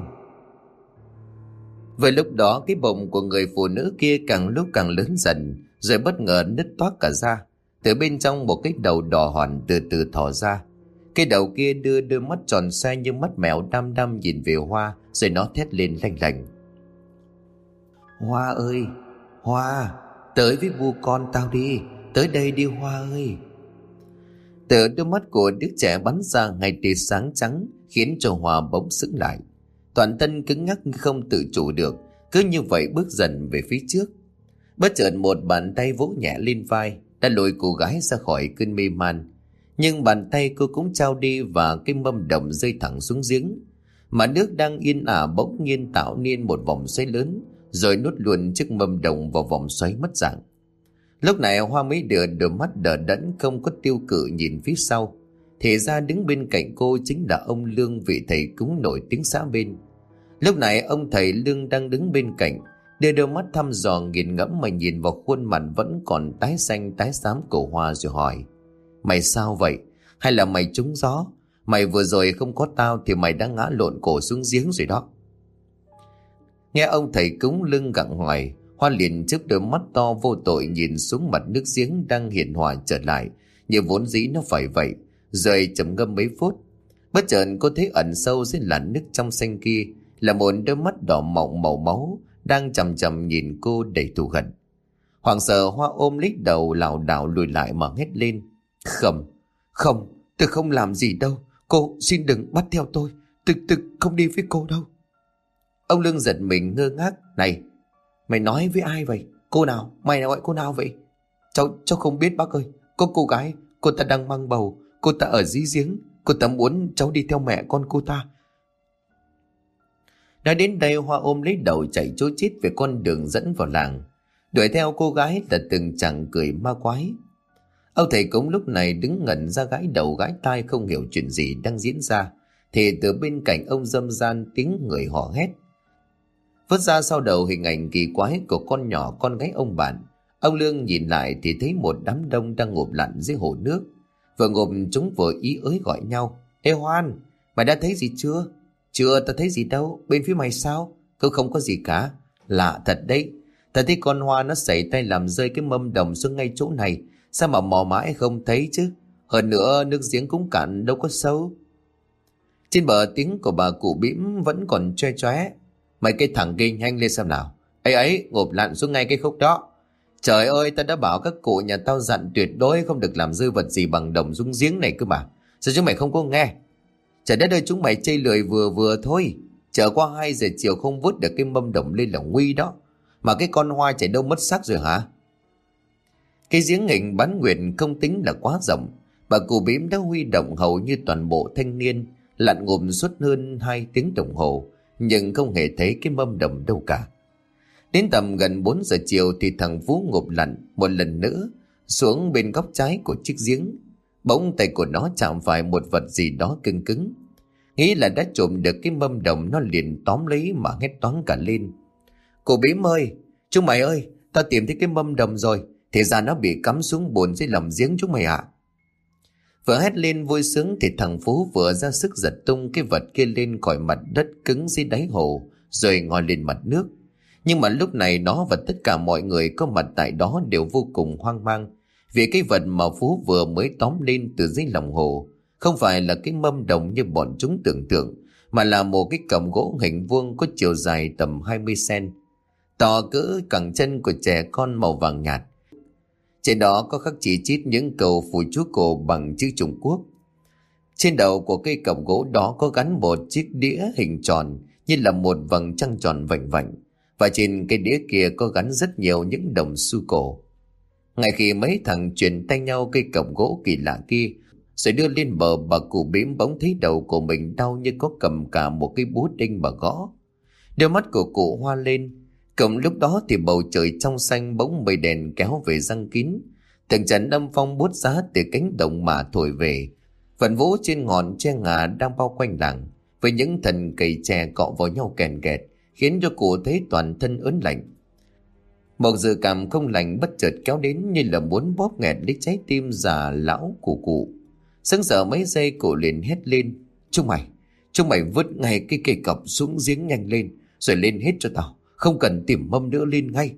Speaker 1: Vừa lúc đó cái bụng của người phụ nữ kia càng lúc càng lớn dần, rồi bất ngờ nứt toác cả ra. Từ bên trong một cái đầu đỏ hòn từ từ thò ra. Cái đầu kia đưa đôi mắt tròn xoe như mắt mèo đăm đăm nhìn về Hoa, rồi nó thét lên lanh lành: Hoa ơi, Hoa, tới với bu con tao đi, tới đây đi Hoa ơi. Từ đôi mắt của đứa trẻ bắn ra ngay tia sáng trắng, khiến cho Hoa bỗng sững lại. Toàn thân cứng ngắc không tự chủ được, cứ như vậy bước dần về phía trước. Bất chợt một bàn tay vỗ nhẹ lên vai, đã lôi cô gái ra khỏi cơn mê man. Nhưng bàn tay cô cũng trao đi và cái mâm đồng rơi thẳng xuống giếng. Mà nước đang yên ả bỗng nhiên tạo nên một vòng xoáy lớn, rồi nuốt luôn chiếc mâm đồng vào vòng xoáy mất dạng. Lúc này Hoa mới đưa đôi mắt đờ đẫn không có tiêu cự nhìn phía sau. Thì ra đứng bên cạnh cô chính là ông Lương, vị thầy cúng nổi tiếng xã bên. Lúc này ông thầy Lương đang đứng bên cạnh, đưa đôi mắt thăm dò nghiền ngẫm mà nhìn vào khuôn mặt vẫn còn tái xanh tái xám của Hoa, rồi hỏi: Mày sao vậy? Hay là mày trúng gió? Mày vừa rồi không có tao thì mày đã ngã lộn cổ xuống giếng rồi đó. Nghe ông thầy cúng Lương gặng hỏi, Hoa liền chớp đôi mắt to vô tội nhìn xuống mặt nước giếng đang hiền hòa trở lại như vốn dĩ nó phải vậy, rồi trầm ngâm mấy phút. Bất chợt cô thấy ẩn sâu dưới làn nước trong xanh kia là một đôi mắt đỏ mọng màu máu đang chằm chằm nhìn cô đầy thù hận. Hoảng sợ, Hoa ôm lấy đầu lảo đảo lùi lại mà hét lên: Không, không, tôi không làm gì đâu. Cô xin đừng bắt theo tôi. Tôi, tôi không đi với cô đâu. Ông Lương giật mình ngơ ngác: Này, mày nói với ai vậy? Cô nào? Mày nào gọi cô nào vậy? Cháu, cháu không biết bác ơi. Có cô gái, cô ta đang mang bầu. Cô ta ở dưới giếng. Cô ta muốn cháu đi theo mẹ con cô ta. Nói đến đây, Hoa ôm lấy đầu chạy trối chết về con đường dẫn vào làng. Đuổi theo cô gái là từng chàng cười ma quái. Ông thầy cúng lúc này đứng ngẩn ra, gãi đầu gãi tai không hiểu chuyện gì đang diễn ra. Thì từ bên cạnh ông râm ran tiếng người hò hét. Vớt ra sau đầu hình ảnh kỳ quái của con nhỏ con gái ông bạn. Ông Lương nhìn lại thì thấy một đám đông đang ngộp lặn dưới hồ nước. Vừa ngộp chúng vừa ý ới gọi nhau: Ê Hoan, mày đã thấy gì chưa? Chưa, tao thấy gì đâu. Bên phía mày sao? Cứ không có gì cả. Lạ thật đấy. Tao thấy con Hoa nó xảy tay làm rơi cái mâm đồng xuống ngay chỗ này. Sao mà mò mãi không thấy chứ? Hơn nữa nước giếng cũng cạn đâu có sâu. Trên bờ tiếng của bà cụ Bĩm vẫn còn choe choé: Mày cái thằng kia nhanh lên xem nào. Ấy ấy, ngộp lặn xuống ngay cái khúc đó. Trời ơi, tao đã bảo các cụ nhà tao dặn tuyệt đối không được làm rơi vật gì bằng đồng xuống giếng này cơ mà. Sao chúng mày không có nghe? Trời đất ơi, chúng mày chây lười vừa vừa thôi. Chờ qua hai giờ chiều không vớt được cái mâm đồng lên là nguy đó. Mà cái con Hoa chảy đâu mất xác rồi hả? Cái giếng nghịnh bán nguyệt không tính là quá rộng. Bà cụ Bím đã huy động hầu như toàn bộ thanh niên lặn ngụm suốt hơn hai tiếng đồng hồ, nhưng không hề thấy cái mâm đồng đâu cả. Đến tầm gần bốn giờ chiều thì thằng Phú ngụp lặn một lần nữa xuống bên góc trái của chiếc giếng. Bỗng tay của nó chạm phải một vật gì đó cứng cứng. Nghĩ là đã trộm được cái mâm đồng, nó liền tóm lấy mà hét toáng cả lên: Cô Bím ơi, chúng mày ơi, tao tìm thấy cái mâm đồng rồi. Thì ra nó bị cắm xuống bùn dưới lòng giếng chúng mày ạ. À. Vừa hét lên vui sướng thì thằng Phú vừa ra sức giật tung cái vật kia lên khỏi mặt đất cứng dưới đáy hồ, rồi ngoi lên mặt nước. Nhưng mà lúc này nó và tất cả mọi người có mặt tại đó đều vô cùng hoang mang, vì cái vật mà Phú vừa mới tóm lên từ dưới lòng hồ không phải là cái mâm đồng như bọn chúng tưởng tượng, mà là một cái cọng gỗ hình vuông có chiều dài tầm hai mươi xăng-ti-mét, to cỡ cẳng chân của trẻ con, màu vàng nhạt. Trên đó có khắc chỉ chít những câu phù chú cổ bằng chữ Trung Quốc. Trên đầu của cây cọng gỗ đó có gắn một chiếc đĩa hình tròn như là một vầng trăng tròn vành vạnh, và trên cây đĩa kia có gắn rất nhiều những đồng xu cổ. Ngay khi mấy thằng truyền tay nhau cây cọng gỗ kỳ lạ kia rồi đưa lên bờ, bà cụ Bím bỗng thấy đầu của mình đau như có cầm cả một cái búa đinh mà gõ. Đôi mắt của cụ hoa lên. Cộng lúc đó thì bầu trời trong xanh bỗng mây đèn kéo về răng kín. Từng trận âm phong buốt giá từ cánh đồng mà thổi về, vần vũ trên ngọn tre ngà đang bao quanh làng, với những thân cây tre cọ vào nhau kèn kẹt, khiến cho cụ thấy toàn thân ớn lạnh. Một dự cảm không lành bất chợt kéo đến như là muốn bóp nghẹt lấy trái tim già lão của cụ. Sững sờ mấy giây cụ liền hét lên: Chúng mày, chúng mày vứt ngay cái cây cọc xuống giếng nhanh lên, rồi lên hết cho tao, không cần tìm mâm nữa, lên ngay.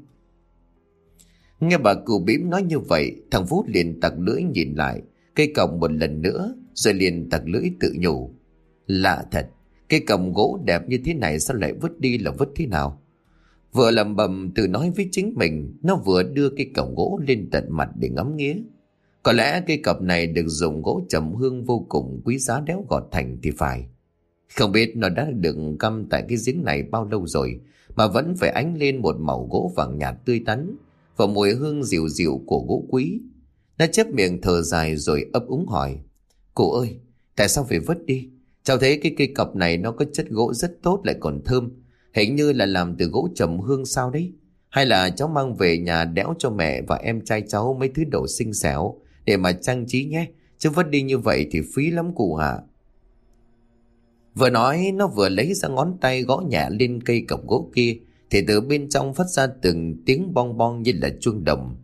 Speaker 1: Nghe bà cụ bím nói như vậy, thằng Phú liền tặc lưỡi nhìn lại cây cọc một lần nữa, rồi liền tặc lưỡi tự nhủ: lạ thật, cây cọc gỗ đẹp như thế này sao lại vứt đi là vứt thế nào? Vừa lẩm bẩm tự nói với chính mình, nó vừa đưa cây cọc gỗ lên tận mặt để ngắm nghía. Có lẽ cây cọc này được dùng gỗ trầm hương vô cùng quý giá đéo gọt thành thì phải. Không biết nó đã được cắm tại cái giếng này bao lâu rồi mà vẫn phải ánh lên một màu gỗ vàng nhạt tươi tắn và mùi hương dịu dịu của gỗ quý. Nó chép miệng thở dài rồi ấp úng hỏi: Cụ ơi, tại sao phải vứt đi? Cháu thấy cái cây cọc này nó có chất gỗ rất tốt lại còn thơm, hình như là làm từ gỗ trầm hương sao đấy? Hay là cháu mang về nhà đẽo cho mẹ và em trai cháu mấy thứ đồ xinh xẻo để mà trang trí nhé, chứ vứt đi như vậy thì phí lắm cụ ạ. Vừa nói nó vừa lấy ra ngón tay gõ nhẹ lên cây cọc gỗ kia, thì từ bên trong phát ra từng tiếng bong bong như là chuông đồng.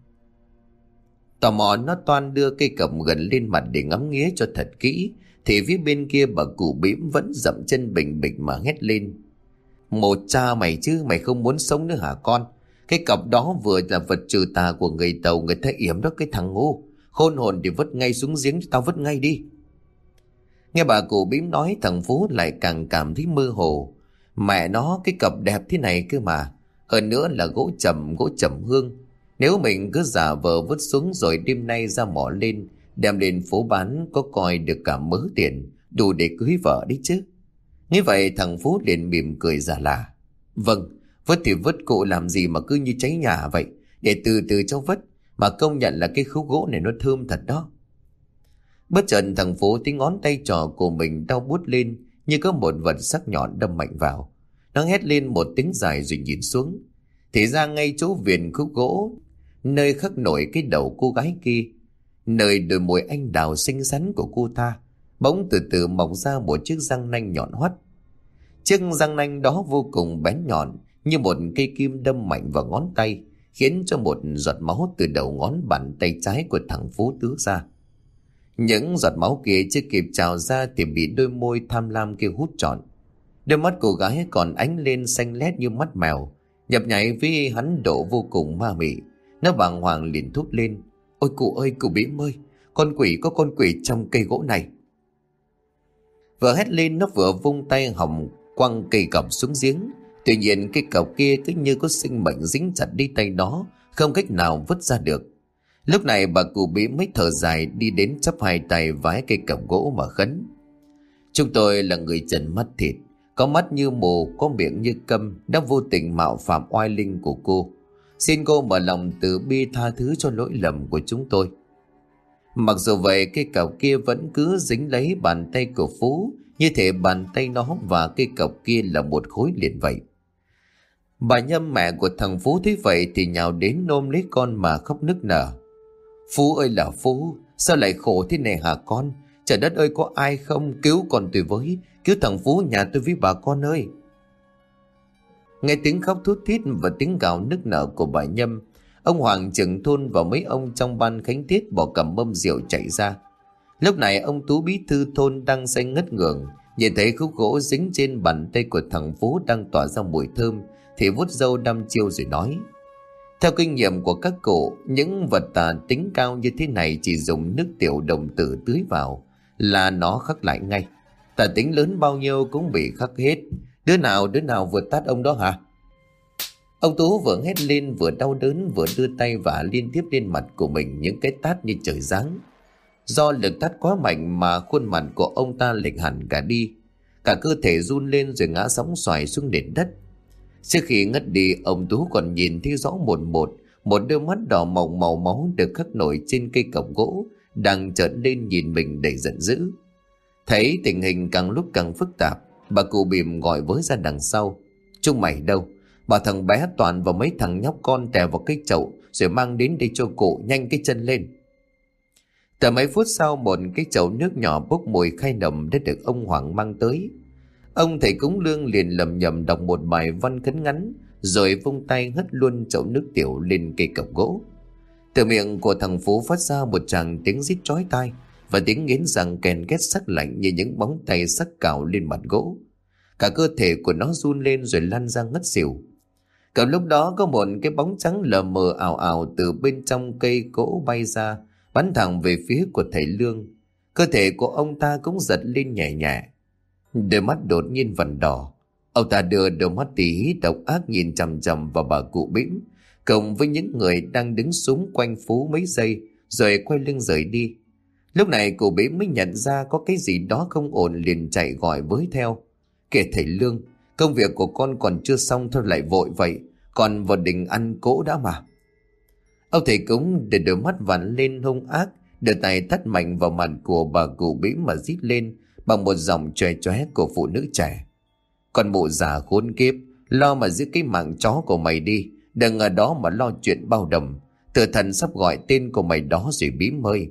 Speaker 1: Tò mò nó toan đưa cây cọc gần lên mặt để ngắm nghía cho thật kỹ, thì phía bên kia bà cụ bím vẫn dậm chân bình bịch mà hét lên: Một cha mày chứ, mày không muốn sống nữa hả con? Cái cọc đó vừa là vật trừ tà của người Tàu, người ta yểm đó cái thằng ngu. Khôn hồn thì vứt ngay xuống giếng cho tao, vứt ngay đi. Nghe bà cụ bím nói, thằng Phú lại càng cảm thấy mơ hồ. Mẹ nó, cái cọc đẹp thế này cơ mà, hơn nữa là gỗ trầm, gỗ trầm hương. Nếu mình cứ giả vờ vứt xuống rồi đêm nay ra mỏ lên, đem lên phố bán, có coi được cả mớ tiền, đủ để cưới vợ đấy chứ. Như vậy thằng Phú liền mỉm cười giả lả: Vâng, vứt thì vứt, cụ làm gì mà cứ như cháy nhà vậy, để từ từ cháu vứt. Mà công nhận là cái khúc gỗ này nó thơm thật đó. Bất chợt thằng Phú thấy ngón tay trỏ của mình đau buốt lên, như có một vật sắc nhọn đâm mạnh vào. Nó hét lên một tiếng dài rồi nhìn xuống. Thì ra ngay chỗ viền khúc gỗ, nơi khắc nổi cái đầu cô gái kia, nơi đôi môi anh đào xinh xắn của cô ta, bỗng từ từ mọc ra một chiếc răng nanh nhọn hoắt. Chiếc răng nanh đó vô cùng bén nhọn, như một cây kim đâm mạnh vào ngón tay, khiến cho một giọt máu từ đầu ngón bàn tay trái của thằng Phú tứa ra. Những giọt máu kia chưa kịp trào ra thì bị đôi môi tham lam kia hút trọn. Đôi mắt cô gái còn ánh lên xanh lét như mắt mèo, nhập nhảy với hắn độ vô cùng ma mị. Nó bàng hoàng liền thốt lên: Ôi cụ ơi, cụ bím ơi, con quỷ, có con quỷ trong cây gỗ này. Vừa hét lên, nó vừa vung tay hòng quăng cây cọc xuống giếng. Tuy nhiên cây cọc kia cứ như có sinh mệnh dính chặt đi tay nó, không cách nào vứt ra được. Lúc này bà cụ bím mới thở dài đi đến chắp hai tay vái cây cọc gỗ mà khấn: Chúng tôi là người trần mắt thịt, có mắt như mù, có miệng như câm, đã vô tình mạo phạm oai linh của cô. Xin cô mở lòng từ bi tha thứ cho lỗi lầm của chúng tôi. Mặc dù vậy, cây cọc kia vẫn cứ dính lấy bàn tay của Phú, như thể bàn tay nó và cây cọc kia là một khối liền vậy. Bà Nhâm, mẹ của thằng Phú thấy vậy thì nhào đến ôm lấy con mà khóc nức nở: Phú ơi là Phú, sao lại khổ thế này hả con? Trời đất ơi, có ai không? Cứu con tôi với, cứu thằng Phú nhà tôi với bà con ơi. Nghe tiếng khóc thút thít và tiếng gào nức nở của bà Nhâm, ông Hoàng trưởng thôn và mấy ông trong ban khánh tiết bỏ cầm mâm rượu chạy ra. Lúc này ông Tú bí thư thôn đang say ngất ngường, nhìn thấy khúc gỗ dính trên bàn tay của thằng Phú đang tỏa ra mùi thơm thì vuốt râu đăm chiêu rồi nói: Theo kinh nghiệm của các cụ, những vật tà tính cao như thế này chỉ dùng nước tiểu đồng tử tưới vào là nó khắc lại ngay. Tà tính lớn bao nhiêu cũng bị khắc hết. Đứa nào đứa nào vừa tát ông đó hả? Ông Tú vừa hét lên vừa đau đớn, vừa đưa tay vả liên tiếp lên mặt của mình những cái tát như trời giáng. Do lực tát quá mạnh mà khuôn mặt của ông ta lệch hẳn cả đi, cả cơ thể run lên rồi ngã sóng xoài xuống nền đất. Trước khi ngất đi, ông Tú còn nhìn thấy rõ một một một đôi mắt đỏ màu màu máu được khắc nổi trên cây cọc gỗ đang trợn lên nhìn mình đầy giận dữ. Thấy tình hình càng lúc càng phức tạp, bà cụ bìm gọi với ra đằng sau: Chúng mày đâu? Bảo thằng bé Toàn và mấy thằng nhóc con tè vào cái chậu rồi mang đến đây cho cụ, nhanh cái chân lên. Từ mấy phút sau, một cái chậu nước nhỏ bốc mùi khai nồng đã được ông Hoàng mang tới. Ông thầy cúng lương liền lầm nhầm đọc một bài văn khấn ngắn, rồi vung tay hất luôn chậu nước tiểu lên cây cọc gỗ. Từ miệng của thằng Phú phát ra một tràng tiếng rít chói tai, và tiếng nghiến răng ken két sắc lạnh như những bóng tay sắc cào lên mặt gỗ. Cả cơ thể của nó run lên rồi lăn ra ngất xỉu. Cầm lúc đó có một cái bóng trắng lờ mờ ảo ảo từ bên trong cây gỗ bay ra, bắn thẳng về phía của thầy Lương. Cơ thể của ông ta cũng giật lên nhẹ nhẹ. Đôi mắt đột nhiên vằn đỏ. Ông ta đưa đôi mắt tỉ hí độc ác nhìn chằm chằm vào bà cụ Bĩm, cộng với những người đang đứng xung quanh Phú mấy giây, rồi quay lưng rời đi. Lúc này cụ Bĩm mới nhận ra có cái gì đó không ổn, liền chạy gọi với theo. Kìa thầy Lương, công việc của con còn chưa xong thôi lại vội vậy, còn vào đình ăn cỗ đã mà. Ông thầy cúng để đôi mắt vằn lên hung ác, đưa tay tát mạnh vào mặt của bà cụ Bĩm mà rít lên bằng một giọng chóe chóe của phụ nữ trẻ. Con mụ già khốn kiếp, lo mà giữ cái mạng chó của mày đi, đừng ở đó mà lo chuyện bao đồng. Tử thần sắp gọi tên của mày đó rồi Bĩm ơi.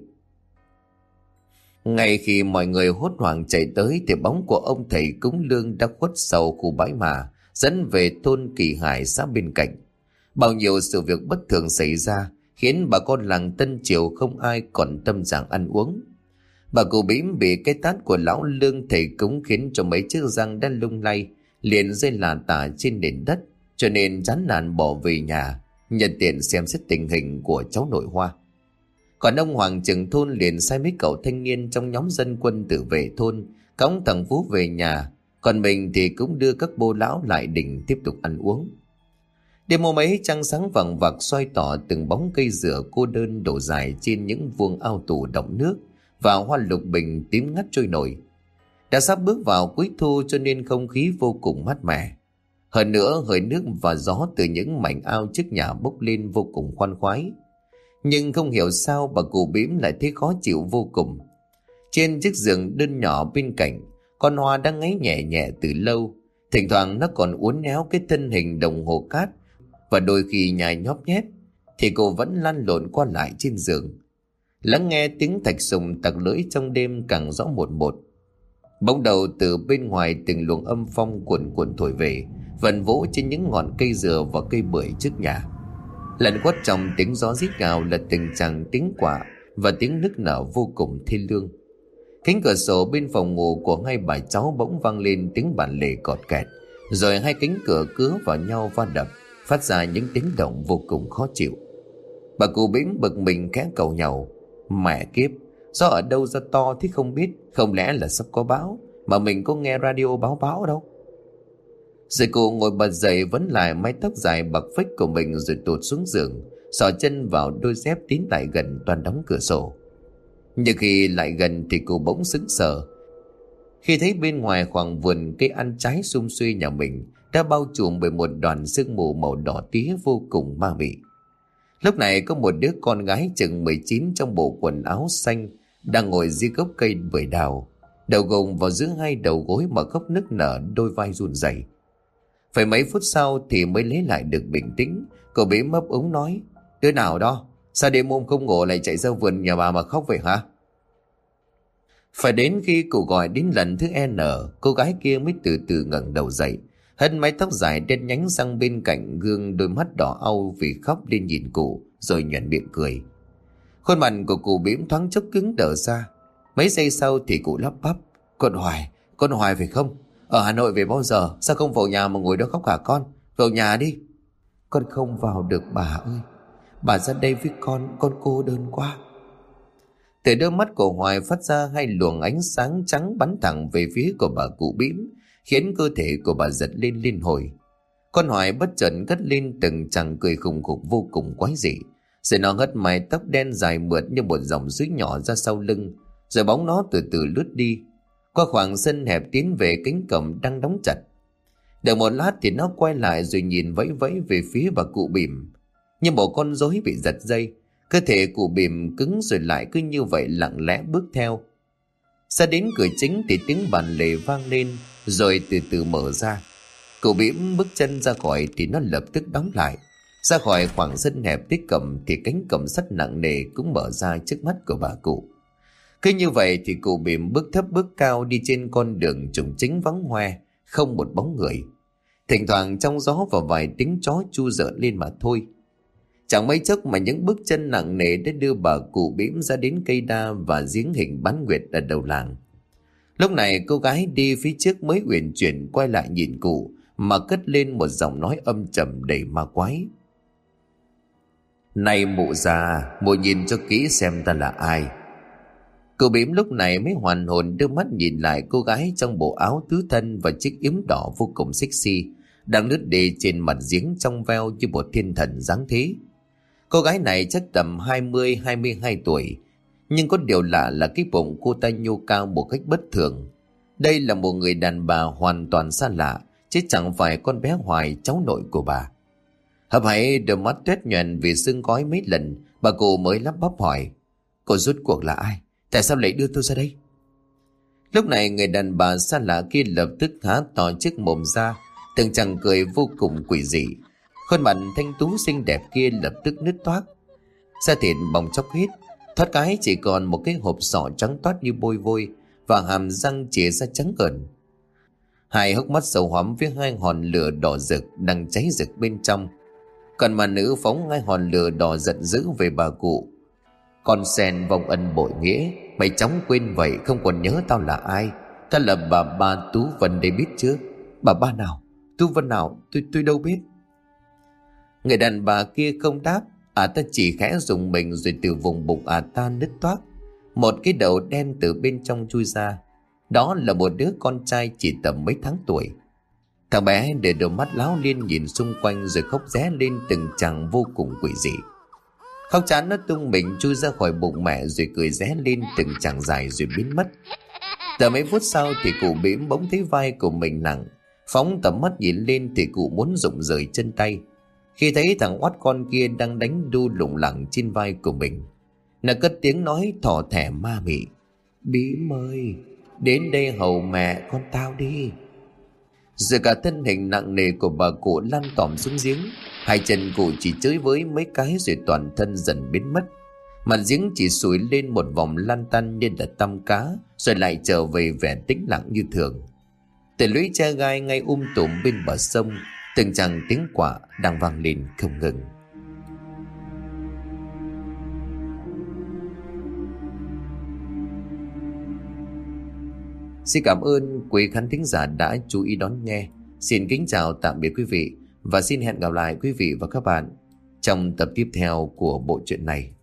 Speaker 1: Ngay khi mọi người hốt hoảng chạy tới thì bóng của ông thầy cúng Lương đã khuất sau khu bãi mả, dẫn về thôn Kỳ Hải xã bên cạnh. Bao nhiêu sự việc bất thường xảy ra khiến bà con làng Tân Triều không ai còn tâm trạng ăn uống. Bà cụ Bĩm bị cái tát của lão Lương thầy cúng khiến cho mấy chiếc răng đã lung lay, liền rơi lả tả trên nền đất, cho nên chán nản bỏ về nhà, nhân tiện xem xét tình hình của cháu nội Hoa. Còn ông Hoàng trưởng thôn liền sai mấy cậu thanh niên trong nhóm dân quân tự vệ thôn cõng thằng Phú về nhà, còn mình thì cũng đưa các bô lão lại đình tiếp tục ăn uống. Đêm hôm ấy trăng sáng vằng vặc soi tỏ từng bóng cây dừa cô đơn đổ dài trên những vuông ao tù đọng nước, và hoa lục bình tím ngắt trôi nổi. Đã sắp bước vào cuối thu cho nên không khí vô cùng mát mẻ. Hơn nữa hơi nước và gió từ những mảnh ao trước nhà bốc lên vô cùng khoan khoái. Nhưng không hiểu sao bà cụ Bĩm lại thấy khó chịu vô cùng. Trên chiếc giường đơn nhỏ bên cạnh, con Hoa đang ngáy nhẹ nhẹ từ lâu. Thỉnh thoảng nó còn uốn éo cái thân hình đồng hồ cát, và đôi khi nhai nhóp nhét thì cô vẫn lăn lộn qua lại trên giường. Lắng nghe tiếng thạch sùng tặc lưỡi trong đêm càng rõ một một. Bỗng đầu từ bên ngoài từng luồng âm phong cuồn cuộn thổi về, vần vỗ trên những ngọn cây dừa và cây bưởi trước nhà. Lẫn quất trong tiếng gió rít gào là từng tràng tiếng quạ và tiếng nức nở vô cùng thê lương. Cánh cửa sổ bên phòng ngủ của hai bà cháu bỗng vang lên tiếng bản lề cọt kẹt, rồi hai cánh cửa cứa vào nhau va đập, phát ra những tiếng động vô cùng khó chịu. Bà cụ Bĩm bực mình khẽ cầu nhàu: Mẹ kiếp, gió ở đâu ra to thì không biết, không lẽ là sắp có bão, mà mình có nghe radio báo bão đâu. Rồi cô ngồi bật dậy vấn lại mái tóc dài bạc phách của mình rồi tụt xuống giường, xỏ chân vào đôi dép tiến lại gần toàn đóng cửa sổ. Nhưng khi lại gần thì cô bỗng sững sờ khi thấy bên ngoài khoảng vườn cây ăn trái sum suê nhà mình đã bao trùm bởi một đoàn sương mù màu đỏ tía vô cùng ma mị. Lúc này có một đứa con gái chừng mười chín trong bộ quần áo xanh đang ngồi dưới gốc cây bưởi đào, đầu gồng vào giữa hai đầu gối mà khóc nức nở, đôi vai run rẩy. Phải mấy phút sau thì mới lấy lại được bình tĩnh. Cô bé mấp úng nói: Đứa nào đó, sao đêm hôm không ngủ lại chạy ra vườn nhà bà mà khóc vậy hả? Phải đến khi cụ gọi đến lần thứ N, cô gái kia mới từ từ ngẩng đầu dậy, hất mái tóc dài đen nhánh sang bên cạnh gương, đôi mắt đỏ au vì khóc lên nhìn cụ, rồi nhoẻn miệng cười. Khuôn mặt của cụ Bĩm thoáng chốc cứng đờ ra. Mấy giây sau thì cụ lắp bắp: Con Hoài, con Hoài phải không? Ở Hà Nội về bao giờ? Sao không vào nhà mà ngồi đó khóc hả con? Vào nhà đi. Con không vào được bà ơi. Bà ra đây với con, con cô đơn quá. Từ đôi mắt của Hoài phát ra hai luồng ánh sáng trắng bắn thẳng về phía của bà cụ Bĩm, khiến cơ thể của bà giật lên liên hồi. Con Hoài bất chợt cất lên từng tràng cười khùng khục vô cùng quái dị, rồi nó hất mái tóc đen dài mượt như một dòng suối nhỏ ra sau lưng, rồi bóng nó từ từ lướt đi qua khoảng sân hẹp tiến về cánh cổng đang đóng chặt. Được một lát thì nó quay lại rồi nhìn vẫy vẫy về phía bà cụ Bìm, như một con rối bị giật dây. Cơ thể cụ Bìm cứng rồi lại cứ như vậy lặng lẽ bước theo. Ra đến cửa chính thì tiếng bàn lề vang lên, rồi từ từ mở ra. Cụ Bìm bước chân ra khỏi thì nó lập tức đóng lại. Ra khỏi khoảng sân hẹp tới cổng thì cánh cổng sắt nặng nề cũng mở ra trước mắt của bà cụ. Cứ như vậy thì cụ Bìm bước thấp bước cao đi trên con đường trùng chính vắng hoe, không một bóng người. Thỉnh thoảng trong gió và vài tiếng chó chu rợn lên mà thôi. Chẳng mấy chốc mà những bước chân nặng nề đã đưa bà cụ bĩm ra đến cây đa và giếng hình bán nguyệt ở đầu làng. Lúc này cô gái đi phía trước mới uyển chuyển quay lại nhìn cụ mà cất lên một giọng nói âm trầm đầy ma quái. Này mụ già, mụ nhìn cho kỹ xem ta là ai. Cụ bĩm lúc này mới hoàn hồn đưa mắt nhìn lại cô gái trong bộ áo tứ thân và chiếc yếm đỏ vô cùng sexy đang lướt đi trên mặt giếng trong veo như một thiên thần dáng thế. Cô gái này chắc tầm hai mươi hai mươi hai tuổi, nhưng có điều lạ là cái bụng cô ta nhô cao một cách bất thường. Đây là một người đàn bà hoàn toàn xa lạ, chứ chẳng phải con bé Hoài, cháu nội của bà. Hấp hãy đôi mắt tuét nhoèn vì sưng gói mấy lần, bà cụ mới lắp bắp hỏi: Cô rốt cuộc là ai? Tại sao lại đưa tôi ra đây? Lúc này người đàn bà xa lạ kia lập tức há to chiếc mồm ra, từng chàng cười vô cùng quỷ dị. Khuôn mặt thanh tú xinh đẹp kia lập tức nứt toác, da thịt bong chóc hết, thoát cái chỉ còn một cái hộp sọ trắng toát như bôi vôi và hàm răng chìa ra trắng ẩn. Hai hốc mắt sầu hoắm với hai hòn lửa đỏ rực đang cháy rực bên trong. Còn mà nữ phóng hai hòn lửa đỏ giận dữ về bà cụ: Con sen vong ân bội nghĩa, mày chóng quên vậy không còn nhớ tao là ai? Ta là bà ba Tú Vân đây biết chưa? Bà ba nào? Tú Vân nào? Tôi tôi đâu biết. Người đàn bà kia không đáp, à ta chỉ khẽ dùng mình rồi từ vùng bụng à ta nứt toác, một cái đầu đen từ bên trong chui ra. Đó là một đứa con trai chỉ tầm mấy tháng tuổi. Thằng bé để đôi mắt láo liên nhìn xung quanh rồi khóc ré lên từng tràng vô cùng quỷ dị. Khóc chán nó tung mình chui ra khỏi bụng mẹ rồi cười ré lên từng tràng dài rồi biến mất. Tờ mấy phút sau thì cụ bĩm bỗng thấy vai của mình nặng, phóng tầm mắt nhìn lên thì cụ muốn rụng rời chân tay. Khi thấy thằng oát con kia đang đánh đu lủng lẳng trên vai của mình, nó cất tiếng nói thỏ thẻ ma mị: Bĩm ơi, đến đây hầu mẹ con tao đi. Rồi cả thân hình nặng nề của bà cụ lăn tỏm xuống giếng. Hai chân cụ chỉ chới với mấy cái rồi toàn thân dần biến mất. Mặt giếng chỉ sủi lên một vòng lăn tăn như là tăm cá, rồi lại trở về vẻ tĩnh lặng như thường. Từ lũy tre gai ngay um tùm bên bờ sông, từng tràng tiếng quạ đang vang lên không ngừng. Xin cảm ơn quý khán thính giả đã chú ý đón nghe. Xin kính chào tạm biệt quý vị và xin hẹn gặp lại quý vị và các bạn trong tập tiếp theo của bộ truyện này.